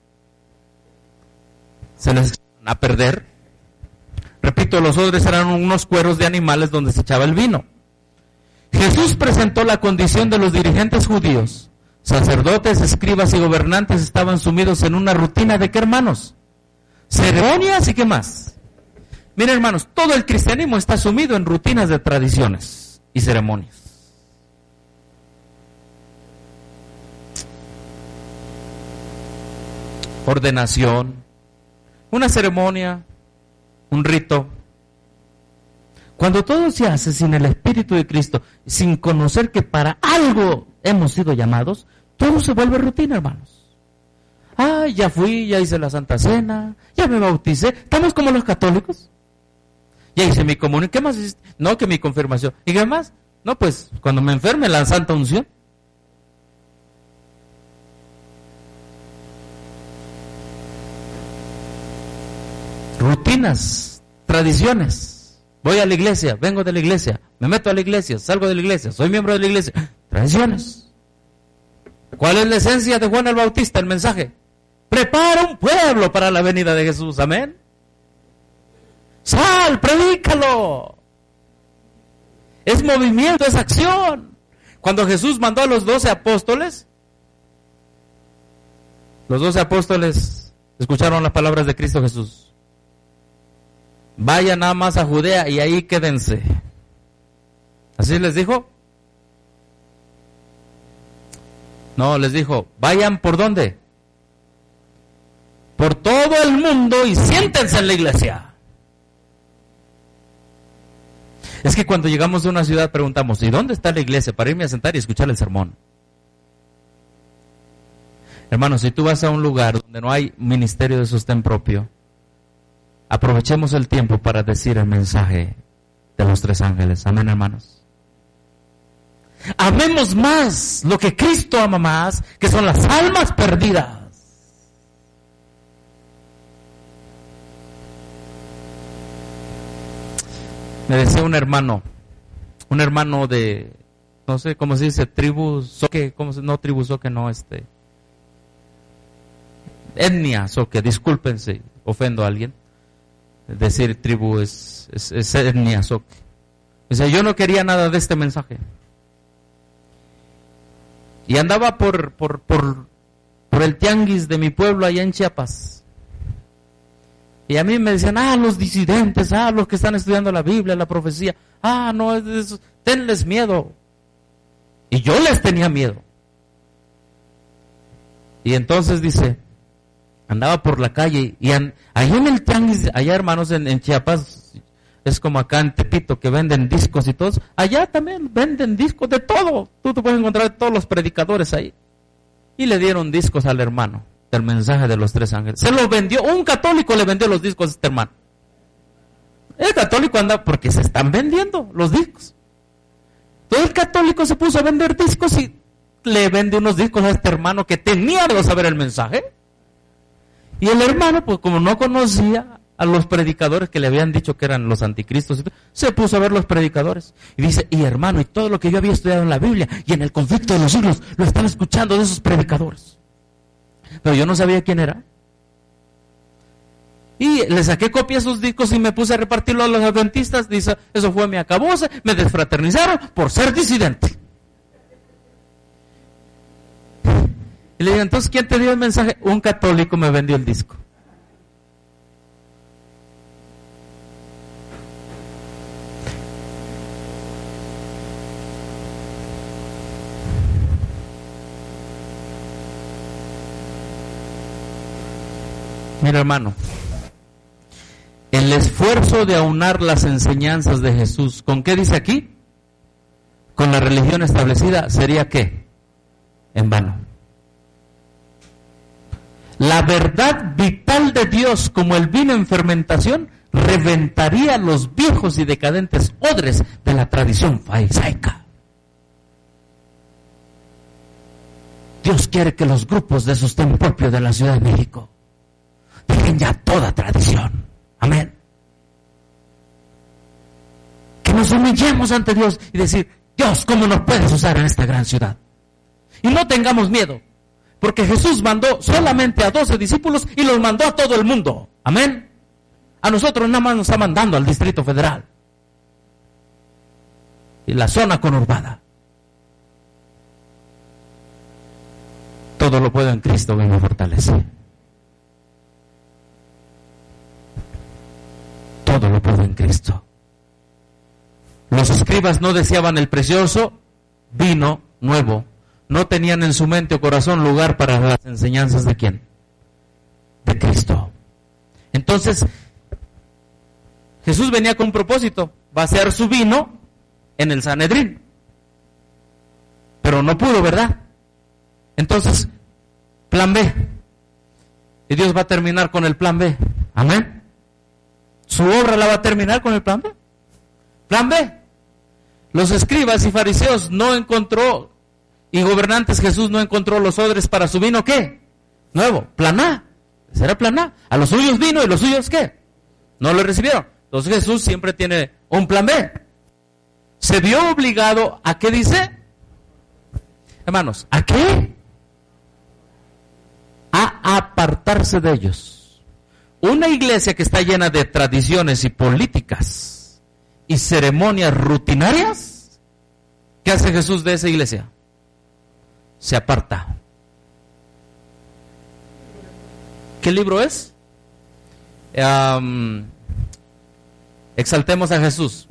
[SPEAKER 1] a perder. Repito, los odres eran unos cueros de animales donde se echaba el vino. Jesús presentó la condición de los dirigentes judíos. Sacerdotes, escribas y gobernantes estaban sumidos en una rutina de ¿qué, hermanos? Ceremonias y qué más. Miren, hermanos, todo el cristianismo está sumido en rutinas de tradiciones y ceremonias. Ordenación, una ceremonia, un rito. Cuando todo se hace sin el Espíritu de Cristo, sin conocer que para algo hemos sido llamados, todo se vuelve rutina, hermanos. Ay, ya fui, ya hice la Santa Cena, ya me bauticé. Estamos como los católicos. Ya hice mi comunión. ¿Qué más hiciste? No, que mi confirmación. ¿Y qué más? No, pues cuando me enferme la Santa Unción. Rutinas, tradiciones. Voy a la iglesia, vengo de la iglesia, me meto a la iglesia, salgo de la iglesia, soy miembro de la iglesia. Tradiciones. ¿Cuál es la esencia de Juan el Bautista? El mensaje. Prepara un pueblo para la venida de Jesús. Amén. Sal, predícalo. Es movimiento, es acción. Cuando Jesús mandó a los 12 apóstoles, los 12 apóstoles escucharon las palabras de Cristo Jesús. Vayan nada más a Judea y ahí quédense. ¿Así les dijo? No, les dijo, vayan ¿por dónde? Por todo el mundo y siéntense en la iglesia. Es que cuando llegamos a una ciudad preguntamos, ¿y dónde está la iglesia? Para irme a sentar y escuchar el sermón. Hermanos, si tú vas a un lugar donde no hay ministerio de sostén propio, aprovechemos el tiempo para decir el mensaje de los tres ángeles. Amén, hermanos. Amemos más lo que Cristo ama más, que son las almas perdidas. Me decía un hermano de, no sé cómo se dice, etnia Soque, discúlpense, ofendo a alguien. Decir tribu es etnia Soque. O sea, yo no quería nada de este mensaje. Y andaba por el tianguis de mi pueblo allá en Chiapas. Y a mí me decían, los disidentes, los que están estudiando la Biblia, la profecía, no, tenles miedo. Y yo les tenía miedo. Y entonces dice, andaba por la calle y allá en el tianguis, allá hermanos en Chiapas, es como acá en Tepito que venden discos y todos, allá también venden discos de todo. Tú te puedes encontrar todos los predicadores ahí. Y le dieron discos al hermano del mensaje de los 3 ángeles. Se los vendió, un católico le vendió los discos a este hermano. El católico anda porque se están vendiendo los discos. Entonces el católico se puso a vender discos y le vende unos discos a este hermano que tenía que saber el mensaje. Y el hermano, pues como no conocía a los predicadores que le habían dicho que eran los anticristos, se puso a ver los predicadores. Y dice, y hermano, y todo lo que yo había estudiado en la Biblia y en el conflicto de los siglos, lo estaba escuchando de esos predicadores. Pero yo no sabía quién era. Y le saqué copia a esos discos y me puse a repartirlo a los adventistas. Dice, eso fue mi acabose, me desfraternizaron por ser disidente. Y le digo, entonces, ¿quién te dio el mensaje? Un católico me vendió el disco. Mira, hermano, el esfuerzo de aunar las enseñanzas de Jesús, ¿con qué dice aquí? Con la religión establecida, ¿sería qué? En vano. La verdad vital de Dios, como el vino en fermentación, reventaría los viejos y decadentes odres de la tradición farisaica. Dios quiere que los grupos de sostén propio de la Ciudad de México dejen ya toda tradición. Amén. Que nos humillemos ante Dios y decir, Dios, ¿cómo nos puedes usar en esta gran ciudad? Y no tengamos miedo, porque Jesús mandó solamente a 12 discípulos y los mandó a todo el mundo. Amén. A nosotros nada más nos está mandando al Distrito Federal y la zona conurbada. Todo lo puedo en Cristo que me fortalece. Todo lo puedo en Cristo. Los escribas no deseaban el precioso vino nuevo. No tenían en su mente o corazón lugar para las enseñanzas de ¿quién? De Cristo. Entonces, Jesús venía con un propósito, vaciar su vino en el Sanedrín. Pero no pudo, ¿verdad? Entonces, plan B. Y Dios va a terminar con el plan B. Amén. Su obra la va a terminar con el plan B. Plan B. Los escribas y fariseos no encontró, y gobernantes Jesús no encontró los odres para su vino, ¿qué? Nuevo. Plan A. Ese era plan A. A los suyos vino y los suyos, ¿qué? No lo recibieron. Entonces Jesús siempre tiene un plan B. Se vio obligado a, ¿qué dice? Hermanos, ¿a qué? A apartarse de ellos. Una iglesia que está llena de tradiciones y políticas y ceremonias rutinarias, ¿qué hace Jesús de esa iglesia? Se aparta. ¿Qué libro es? Exaltemos a Jesús.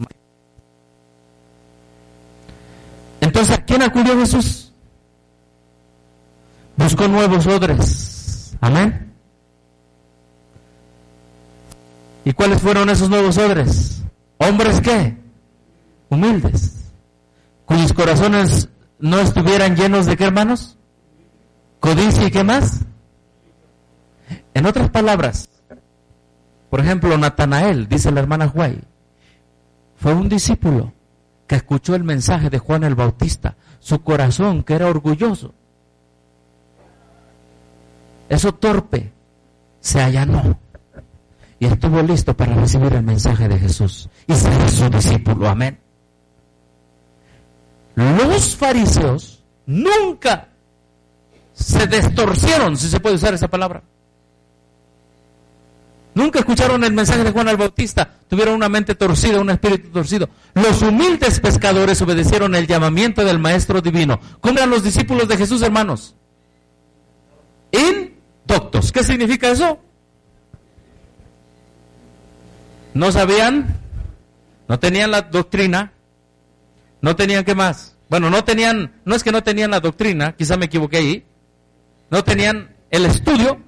[SPEAKER 1] Entonces, ¿a quién acudió Jesús? Buscó nuevos odres. Amén. ¿Y cuáles fueron esos nuevos odres? Hombres ¿qué? Humildes, cuyos corazones no estuvieran llenos de ¿qué, hermanos? Codicia y ¿qué más? En otras palabras, por ejemplo, Natanael, dice la hermana Huay, fue un discípulo que escuchó el mensaje de Juan el Bautista, su corazón que era orgulloso, eso torpe, se allanó y estuvo listo para recibir el mensaje de Jesús y ser su discípulo. Amén. Los fariseos nunca se distorcieron, si se puede usar esa palabra. Nunca escucharon el mensaje de Juan el Bautista, tuvieron una mente torcida, un espíritu torcido. Los humildes pescadores obedecieron el llamamiento del Maestro Divino. ¿Cómo eran los discípulos de Jesús, hermanos? Indoctos. ¿Qué significa eso? No sabían, no tenían la doctrina, no tenían ¿qué más? Bueno, no es que no tenían la doctrina, quizá me equivoqué ahí, no tenían el estudio,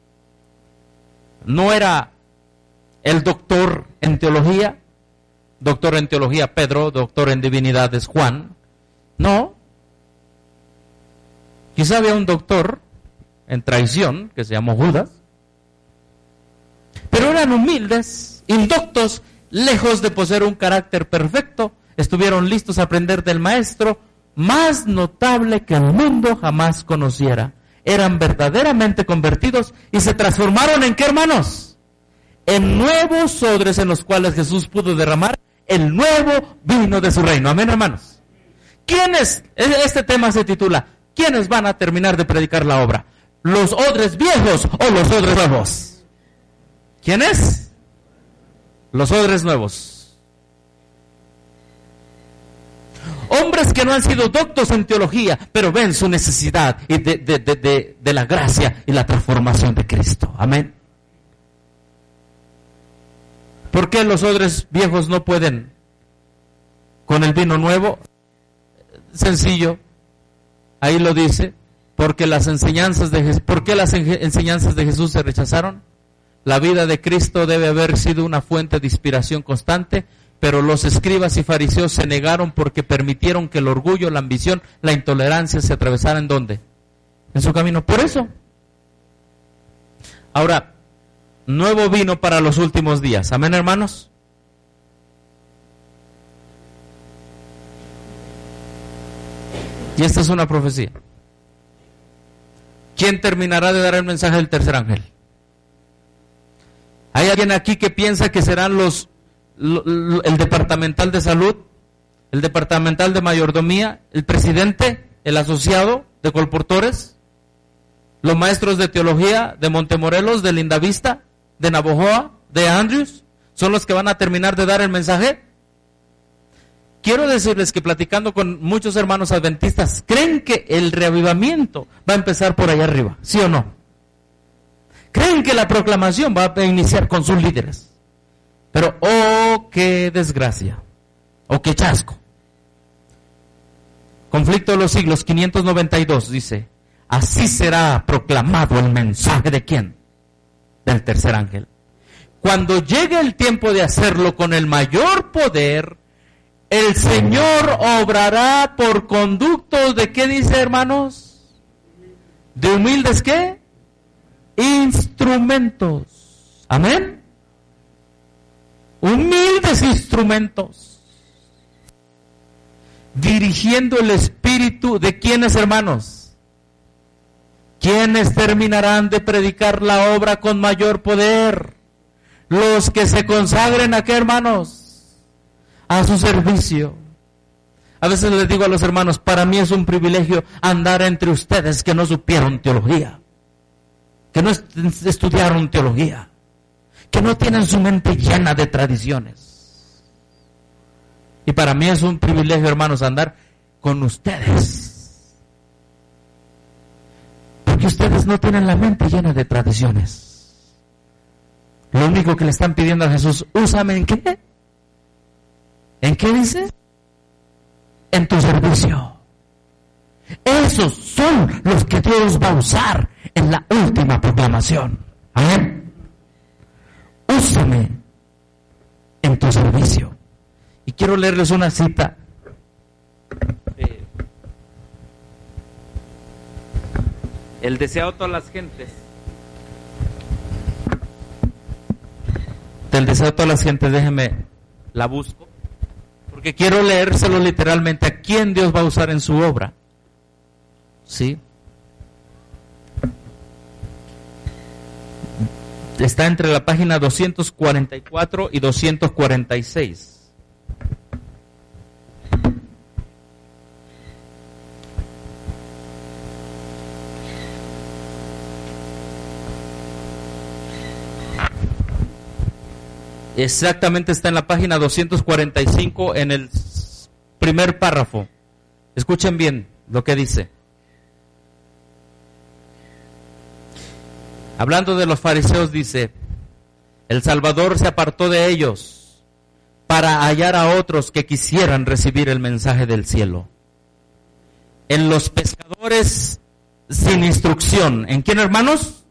[SPEAKER 1] no era el doctor en teología Pedro, doctor en divinidades Juan, no, quizá había un doctor en traición que se llamó Judas, pero eran humildes, indoctos, lejos de poseer un carácter perfecto, estuvieron listos a aprender del maestro más notable que el mundo jamás conociera. Eran verdaderamente convertidos y se transformaron ¿en qué, hermanos? En nuevos odres en los cuales Jesús pudo derramar el nuevo vino de su reino. Amén, hermanos. ¿Quiénes? Este tema se titula ¿quiénes van a terminar de predicar la obra? ¿Los odres viejos o los odres nuevos? ¿Quiénes? Los odres nuevos. Hombres que no han sido doctos en teología, pero ven su necesidad y de la gracia y la transformación de Cristo. Amén. ¿Por qué los odres viejos no pueden con el vino nuevo? Sencillo. Ahí lo dice. Porque las enseñanzas ¿por qué las enseñanzas de Jesús se rechazaron? La vida de Cristo debe haber sido una fuente de inspiración constante, pero los escribas y fariseos se negaron porque permitieron que el orgullo, la ambición, la intolerancia se atravesaran ¿dónde? En su camino. Por eso. Ahora, nuevo vino para los últimos días. Amén, hermanos. Y esta es una profecía. ¿Quién terminará de dar el mensaje del tercer ángel? ¿Hay alguien aquí que piensa que serán el departamental de salud, el departamental de mayordomía, el presidente, el asociado de colportores, los maestros de teología de Montemorelos, de Lindavista, de Navojoa, de Andrews, son los que van a terminar de dar el mensaje? Quiero decirles que platicando con muchos hermanos adventistas, creen que el reavivamiento va a empezar por allá arriba, ¿sí o no? Creen que la proclamación va a iniciar con sus líderes. Pero, oh, qué desgracia, oh, qué chasco. Conflicto de los siglos, 592, dice, así será proclamado el mensaje ¿de quién? Del tercer ángel. Cuando llegue el tiempo de hacerlo con el mayor poder, el Señor obrará por conductos de ¿qué dice, hermanos? De humildes ¿qué? Instrumentos. Amén. Humildes instrumentos. Dirigiendo el espíritu de ¿quiénes, hermanos? ¿Quiénes terminarán de predicar la obra con mayor poder? Los que se consagren ¿a qué, hermanos? A su servicio. A veces les digo a los hermanos, para mí es un privilegio andar entre ustedes que no supieron teología, que no estudiaron teología, que no tienen su mente llena de tradiciones. Y para mí es un privilegio, hermanos, andar con ustedes, porque ustedes no tienen la mente llena de tradiciones. Lo único que le están pidiendo a Jesús, úsame ¿en qué? ¿En qué dice? En tu servicio. Esos son los que Dios va a usar en la última proclamación. Amén. Úsame en tu servicio. Y quiero leerles una cita. El deseado de todas las gentes. Del deseo de todas las gentes, déjenme, la busco. Porque quiero leérselo literalmente a quién Dios va a usar en su obra. ¿Sí? Está entre la página 244 y 246. Exactamente, está en la página 245 en el primer párrafo. Escuchen bien lo que dice. Hablando de los fariseos, dice: el Salvador se apartó de ellos para hallar a otros que quisieran recibir el mensaje del cielo. En los pescadores sin instrucción. ¿En quién, hermanos?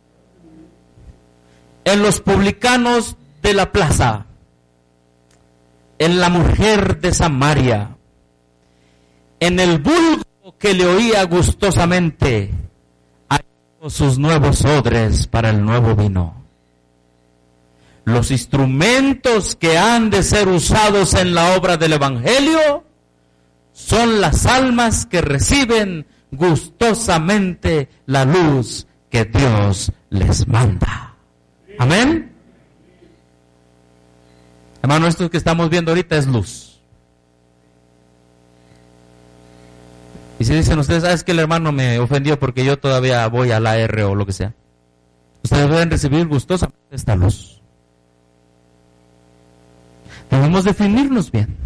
[SPEAKER 1] En los publicanos de la plaza, en la mujer de Samaria, en el vulgo que le oía gustosamente, halló sus nuevos odres para el nuevo vino. Los instrumentos que han de ser usados en la obra del Evangelio son las almas que reciben gustosamente la luz que Dios les manda. Amén. Hermano, esto que estamos viendo ahorita es luz. Y si dicen ustedes, es que el hermano me ofendió porque yo todavía voy a la R o lo que sea. Ustedes deben recibir gustosamente esta luz. Debemos definirnos bien.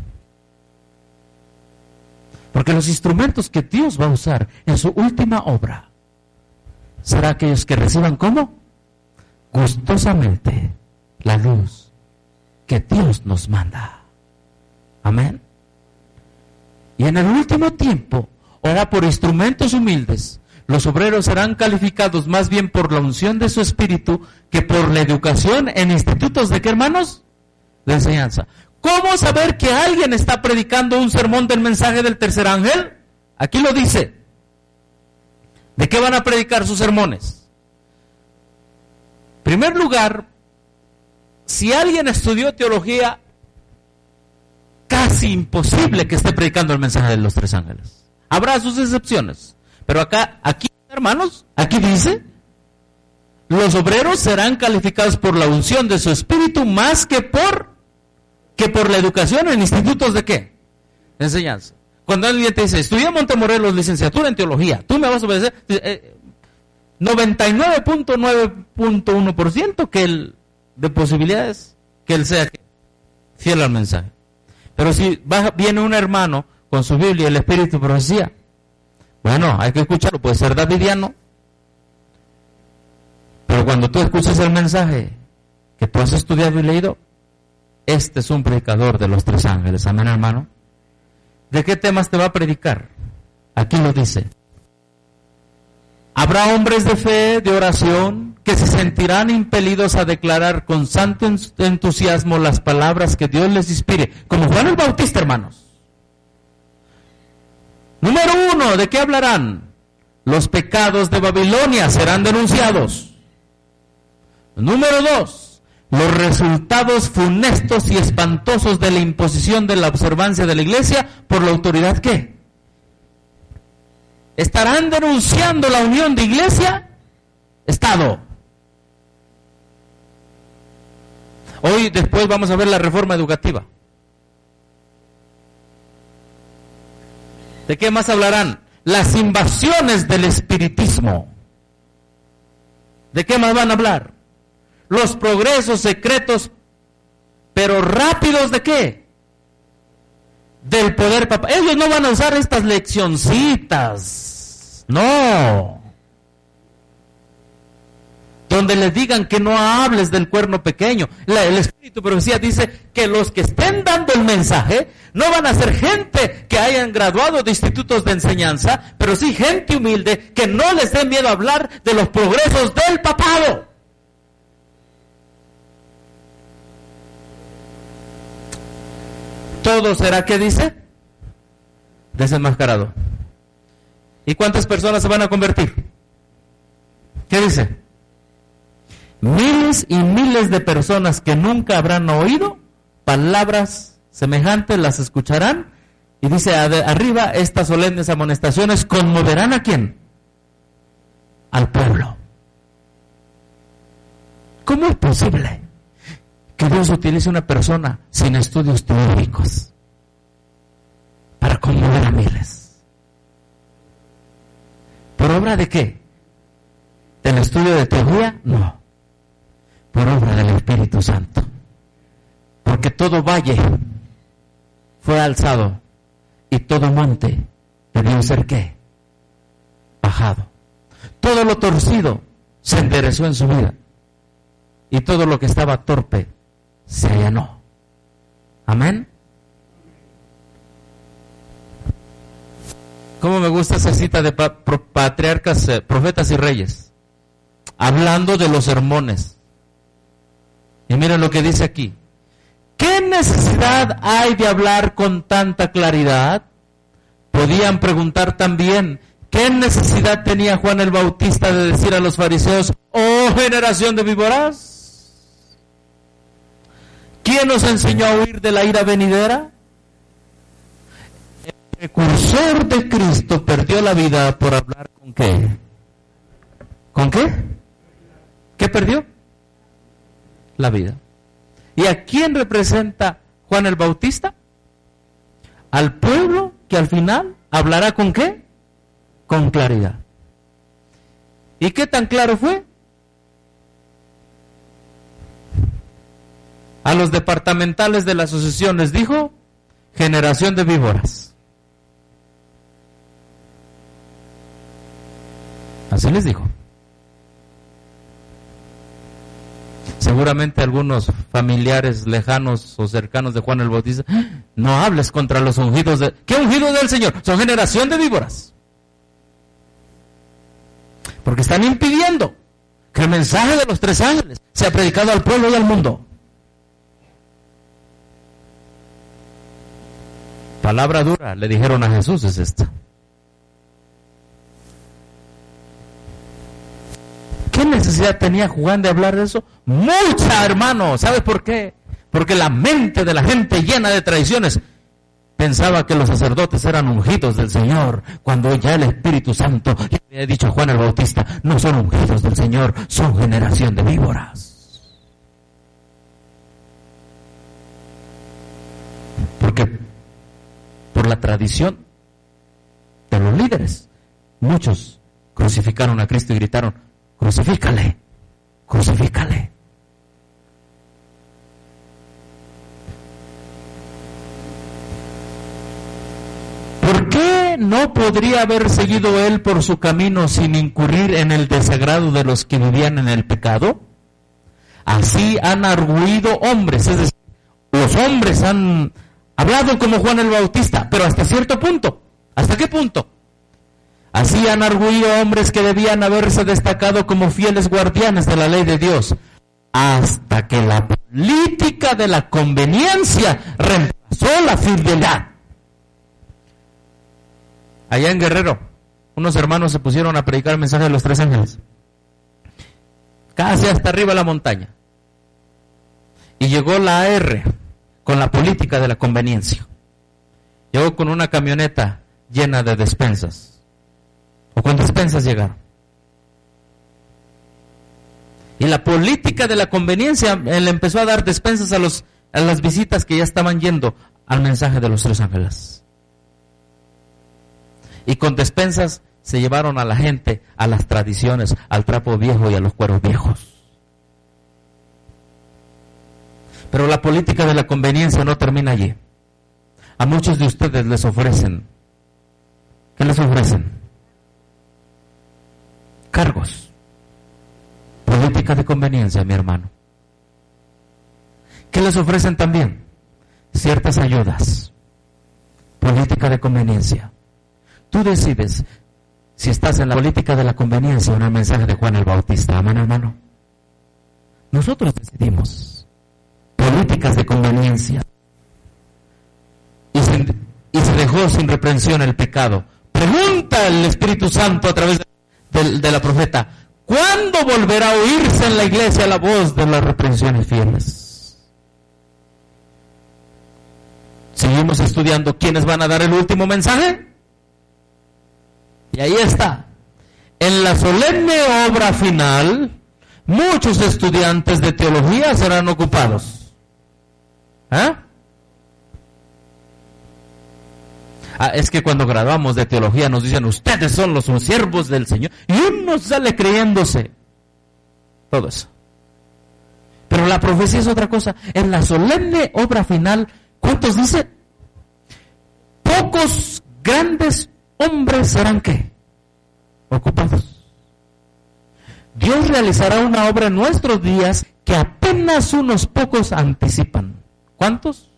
[SPEAKER 1] Porque los instrumentos que Dios va a usar en su última obra será aquellos que reciban ¿cómo? Gustosamente la luz que Dios nos manda. Amén. Y en el último tiempo, ahora por instrumentos humildes, los obreros serán calificados más bien por la unción de su espíritu que por la educación en institutos de ¿qué, hermanos? De enseñanza. ¿Cómo saber que alguien está predicando un sermón del mensaje del tercer ángel? Aquí lo dice. ¿De qué van a predicar sus sermones? En primer lugar, si alguien estudió teología, casi imposible que esté predicando el mensaje de los tres ángeles. Habrá sus excepciones, pero aquí, hermanos, aquí dice, los obreros serán calificados por la unción de su espíritu más que por la educación en institutos de ¿qué? De enseñanza. Cuando alguien te dice, estudia en Montemorelos licenciatura en teología, tú me vas a obedecer, 99.9.1% que de posibilidades que él sea fiel al mensaje. Pero si viene un hermano con su Biblia y el Espíritu de profecía, bueno, hay que escucharlo, puede ser davidiano, pero cuando tú escuchas el mensaje que tú has estudiado y leído, este es un predicador de los tres ángeles. Amén, hermano. ¿De qué temas te va a predicar? Aquí lo dice. Habrá hombres de fe, de oración, que se sentirán impelidos a declarar con santo entusiasmo las palabras que Dios les inspire, como Juan el Bautista, hermanos. Número 1, ¿de qué hablarán? Los pecados de Babilonia serán denunciados. Número 2, los resultados funestos y espantosos de la imposición de la observancia de la iglesia por la autoridad ¿qué? Estarán denunciando la unión de iglesia-estado. Hoy después vamos a ver la reforma educativa. ¿De qué más hablarán? Las invasiones del espiritismo. ¿De qué más van a hablar? Los progresos secretos, pero rápidos ¿de qué? Del poder papal. Ellos no van a usar estas leccioncitas. No. Donde les digan que no hables del cuerno pequeño. El Espíritu de Profecía dice que los que estén dando el mensaje no van a ser gente que hayan graduado de institutos de enseñanza, pero sí gente humilde que no les dé miedo hablar de los progresos del papado. Todo será, ¿qué dice? Desenmascarado. ¿Y cuántas personas se van a convertir? ¿Qué dice? Miles y miles de personas que nunca habrán oído palabras semejantes las escucharán. Y dice arriba, estas solemnes amonestaciones conmoverán ¿a quién? Al pueblo. ¿Cómo es posible que Dios utilice una persona sin estudios teóricos para conmover a miles? ¿Por obra de qué? ¿Del estudio de teoría? No. Por obra del Espíritu Santo. Porque todo valle fue alzado y todo monte debió ser ¿qué? Bajado. Todo lo torcido se enderezó en su vida y todo lo que estaba torpe se allanó. Amén. ¿Cómo me gusta esa cita de patriarcas, profetas y reyes? Hablando de los sermones. Y miren lo que dice aquí. ¿Qué necesidad hay de hablar con tanta claridad? Podían preguntar también, ¿qué necesidad tenía Juan el Bautista de decir a los fariseos, oh generación de víboras? ¿Quién nos enseñó a huir de la ira venidera? El precursor de Cristo perdió la vida por hablar ¿con qué? ¿Con qué? ¿Qué perdió? La vida. ¿Y a quién representa Juan el Bautista? Al pueblo que al final hablará ¿con qué? Con claridad. ¿Y qué tan claro fue? A los departamentales de la asociación les dijo, generación de víboras. Así les dijo. Seguramente algunos familiares lejanos o cercanos de Juan el Bautista, no hables contra los ungidos de... ¿Qué ungidos del Señor? Son generación de víboras. Porque están impidiendo que el mensaje de los 3 ángeles sea predicado al pueblo y al mundo. Palabra dura, le dijeron a Jesús, es esta. ¿Qué necesidad tenía Juan de hablar de eso? Mucha, hermano. ¿Sabes por qué? Porque la mente de la gente llena de tradiciones pensaba que los sacerdotes eran ungidos del Señor, cuando ya el Espíritu Santo le había dicho a Juan el Bautista, no son ungidos del Señor, son generación de víboras. Porque por la tradición de los líderes, muchos crucificaron a Cristo y gritaron, crucifícale, crucifícale. ¿Por qué no podría haber seguido él por su camino sin incurrir en el desagrado de los que vivían en el pecado? Así han arguido hombres, es decir, los hombres han hablado como Juan el Bautista, pero hasta cierto punto. ¿Hasta qué punto? Así han arguido hombres que debían haberse destacado como fieles guardianes de la ley de Dios, hasta que la política de la conveniencia reemplazó la fidelidad. Allá en Guerrero, unos hermanos se pusieron a predicar el mensaje de los 3 ángeles, casi hasta arriba de la montaña, y llegó la AR con la política de la conveniencia. Llegó con una camioneta llena de despensas, o con despensas llegaron. Y la política de la conveniencia le empezó a dar despensas a las visitas que ya estaban yendo al mensaje de los 3 ángeles. Y con despensas se llevaron a la gente a las tradiciones, al trapo viejo y a los cueros viejos. Pero la política de la conveniencia no termina allí. A muchos de ustedes les ofrecen, ¿qué les ofrecen? Cargos. Política de conveniencia, mi hermano. ¿Qué les ofrecen también? Ciertas ayudas. Política de conveniencia. Tú decides si estás en la política de la conveniencia o en el mensaje de Juan el Bautista. Amén, hermano. Nosotros decidimos políticas de conveniencia. Y se dejó sin reprensión el pecado. Pregunta el Espíritu Santo a través de la profeta, ¿cuándo volverá a oírse en la iglesia la voz de las reprensiones fieles? seguimos estudiando, ¿quiénes van a dar el último mensaje? Y ahí está. En la solemne obra final, muchos estudiantes de teología serán ocupados. Es que cuando graduamos de teología nos dicen, ustedes son los siervos del Señor, y uno sale creyéndose todo eso. Pero la profecía es otra cosa. En la solemne obra final, ¿cuántos dice? Pocos grandes hombres serán ¿qué? Ocupados. Dios realizará una obra en nuestros días que apenas unos pocos anticipan. ¿Cuántos?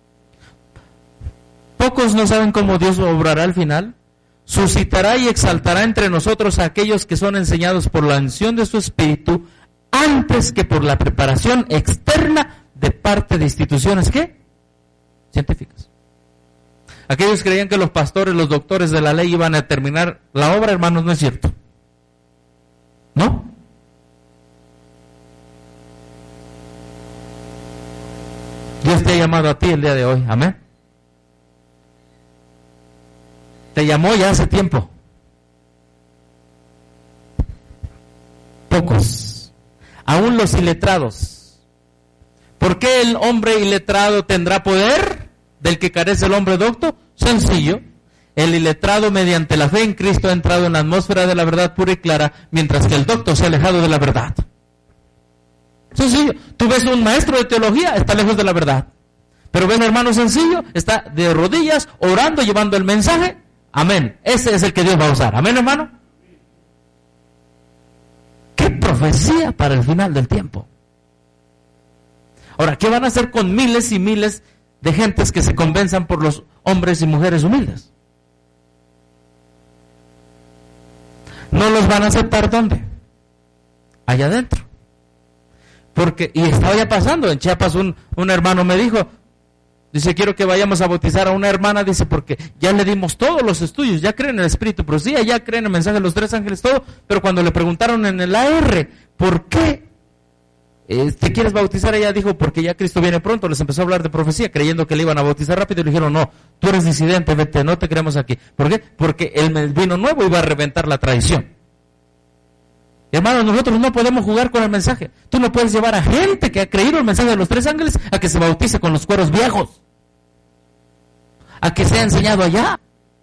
[SPEAKER 1] Pocos no saben cómo Dios obrará al final. Suscitará y exaltará entre nosotros a aquellos que son enseñados por la unción de su Espíritu, antes que por la preparación externa de parte de instituciones, ¿qué? Científicas. Aquellos creían que los pastores, los doctores de la ley iban a terminar la obra, hermanos, no es cierto. ¿No? Dios te ha llamado a ti el día de hoy, amén. Te llamó ya hace tiempo. Pocos. Aún los iletrados. ¿Por qué el hombre iletrado tendrá poder del que carece el hombre docto? Sencillo. El iletrado mediante la fe en Cristo ha entrado en la atmósfera de la verdad pura y clara, mientras que el docto se ha alejado de la verdad. Sencillo. Tú ves un maestro de teología, está lejos de la verdad. Pero ves un hermano sencillo, está de rodillas, orando, llevando el mensaje. Amén. Ese es el que Dios va a usar. Amén, hermano. ¡Qué profecía para el final del tiempo! Ahora, ¿qué van a hacer con miles y miles de gentes que se convenzan por los hombres y mujeres humildes? ¿No los van a aceptar dónde? Allá adentro. Porque, y estaba ya pasando, en Chiapas un hermano me dijo, dice, quiero que vayamos a bautizar a una hermana, dice, porque ya le dimos todos los estudios, ya creen en el Espíritu, pero sí, ya creen en el mensaje de los 3 ángeles, todo, pero cuando le preguntaron en el AR, ¿por qué te quieres bautizar? Ella dijo, porque ya Cristo viene pronto. Les empezó a hablar de profecía, creyendo que le iban a bautizar rápido, y le dijeron, no, tú eres disidente, vete, no te queremos aquí. ¿Por qué? Porque el vino nuevo iba a reventar la tradición. Hermanos, nosotros no podemos jugar con el mensaje. Tú no puedes llevar a gente que ha creído el mensaje de los 3 ángeles a que se bautice con los cueros viejos, a que sea enseñado allá.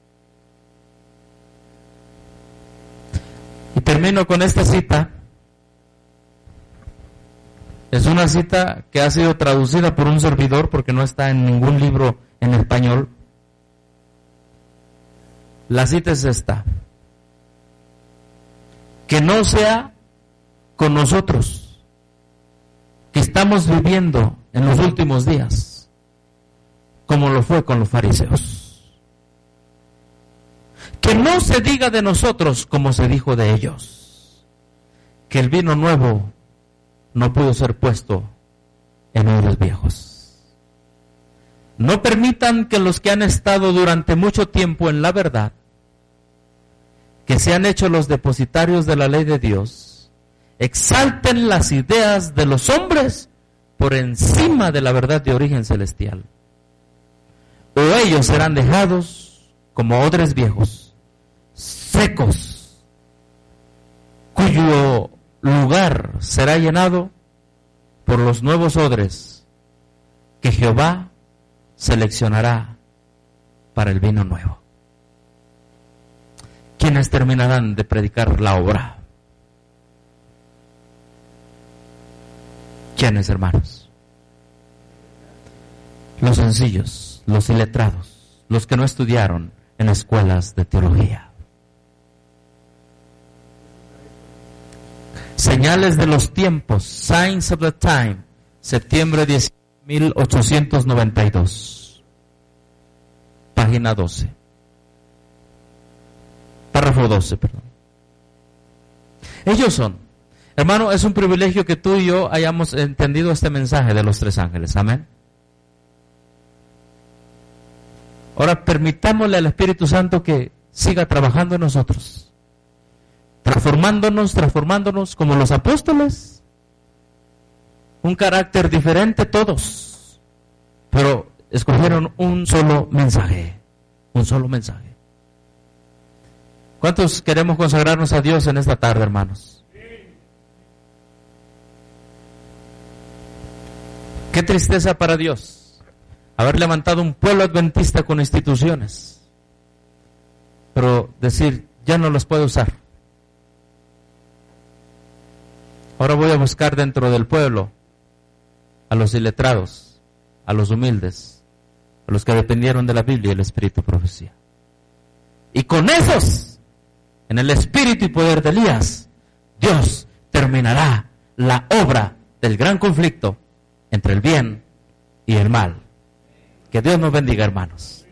[SPEAKER 1] Y termino con esta cita. Es una cita que ha sido traducida por un servidor porque no está en ningún libro en español. La cita es esta: que no sea con nosotros, que estamos viviendo en los últimos días, como lo fue con los fariseos. Que no se diga de nosotros como se dijo de ellos, que el vino nuevo no pudo ser puesto en odres viejos. No permitan que los que han estado durante mucho tiempo en la verdad, que se han hecho los depositarios de la ley de Dios, exalten las ideas de los hombres por encima de la verdad de origen celestial. O ellos serán dejados como odres viejos, secos, cuyo lugar será llenado por los nuevos odres que Jehová seleccionará para el vino nuevo. ¿Quiénes terminarán de predicar la obra? ¿Quiénes, hermanos? Los sencillos, los iletrados, los que no estudiaron en escuelas de teología. Señales de los tiempos, Signs of the Time, septiembre 10, 1892, página 12. Párrafo 12, perdón. Ellos son, hermano, es un privilegio que tú y yo hayamos entendido este mensaje de los 3 ángeles, amén. Ahora permitámosle al Espíritu Santo que siga trabajando en nosotros, transformándonos como los apóstoles, un carácter diferente todos, pero escogieron un solo mensaje. Un solo mensaje. ¿Cuántos queremos consagrarnos a Dios en esta tarde, hermanos? Qué tristeza para Dios haber levantado un pueblo adventista con instituciones, pero decir, ya no los puedo usar. Ahora voy a buscar dentro del pueblo a los iletrados, a los humildes, a los que dependieron de la Biblia y el Espíritu de profecía. Y con esos, en el espíritu y poder de Elías, Dios terminará la obra del gran conflicto entre el bien y el mal. Que Dios nos bendiga, hermanos.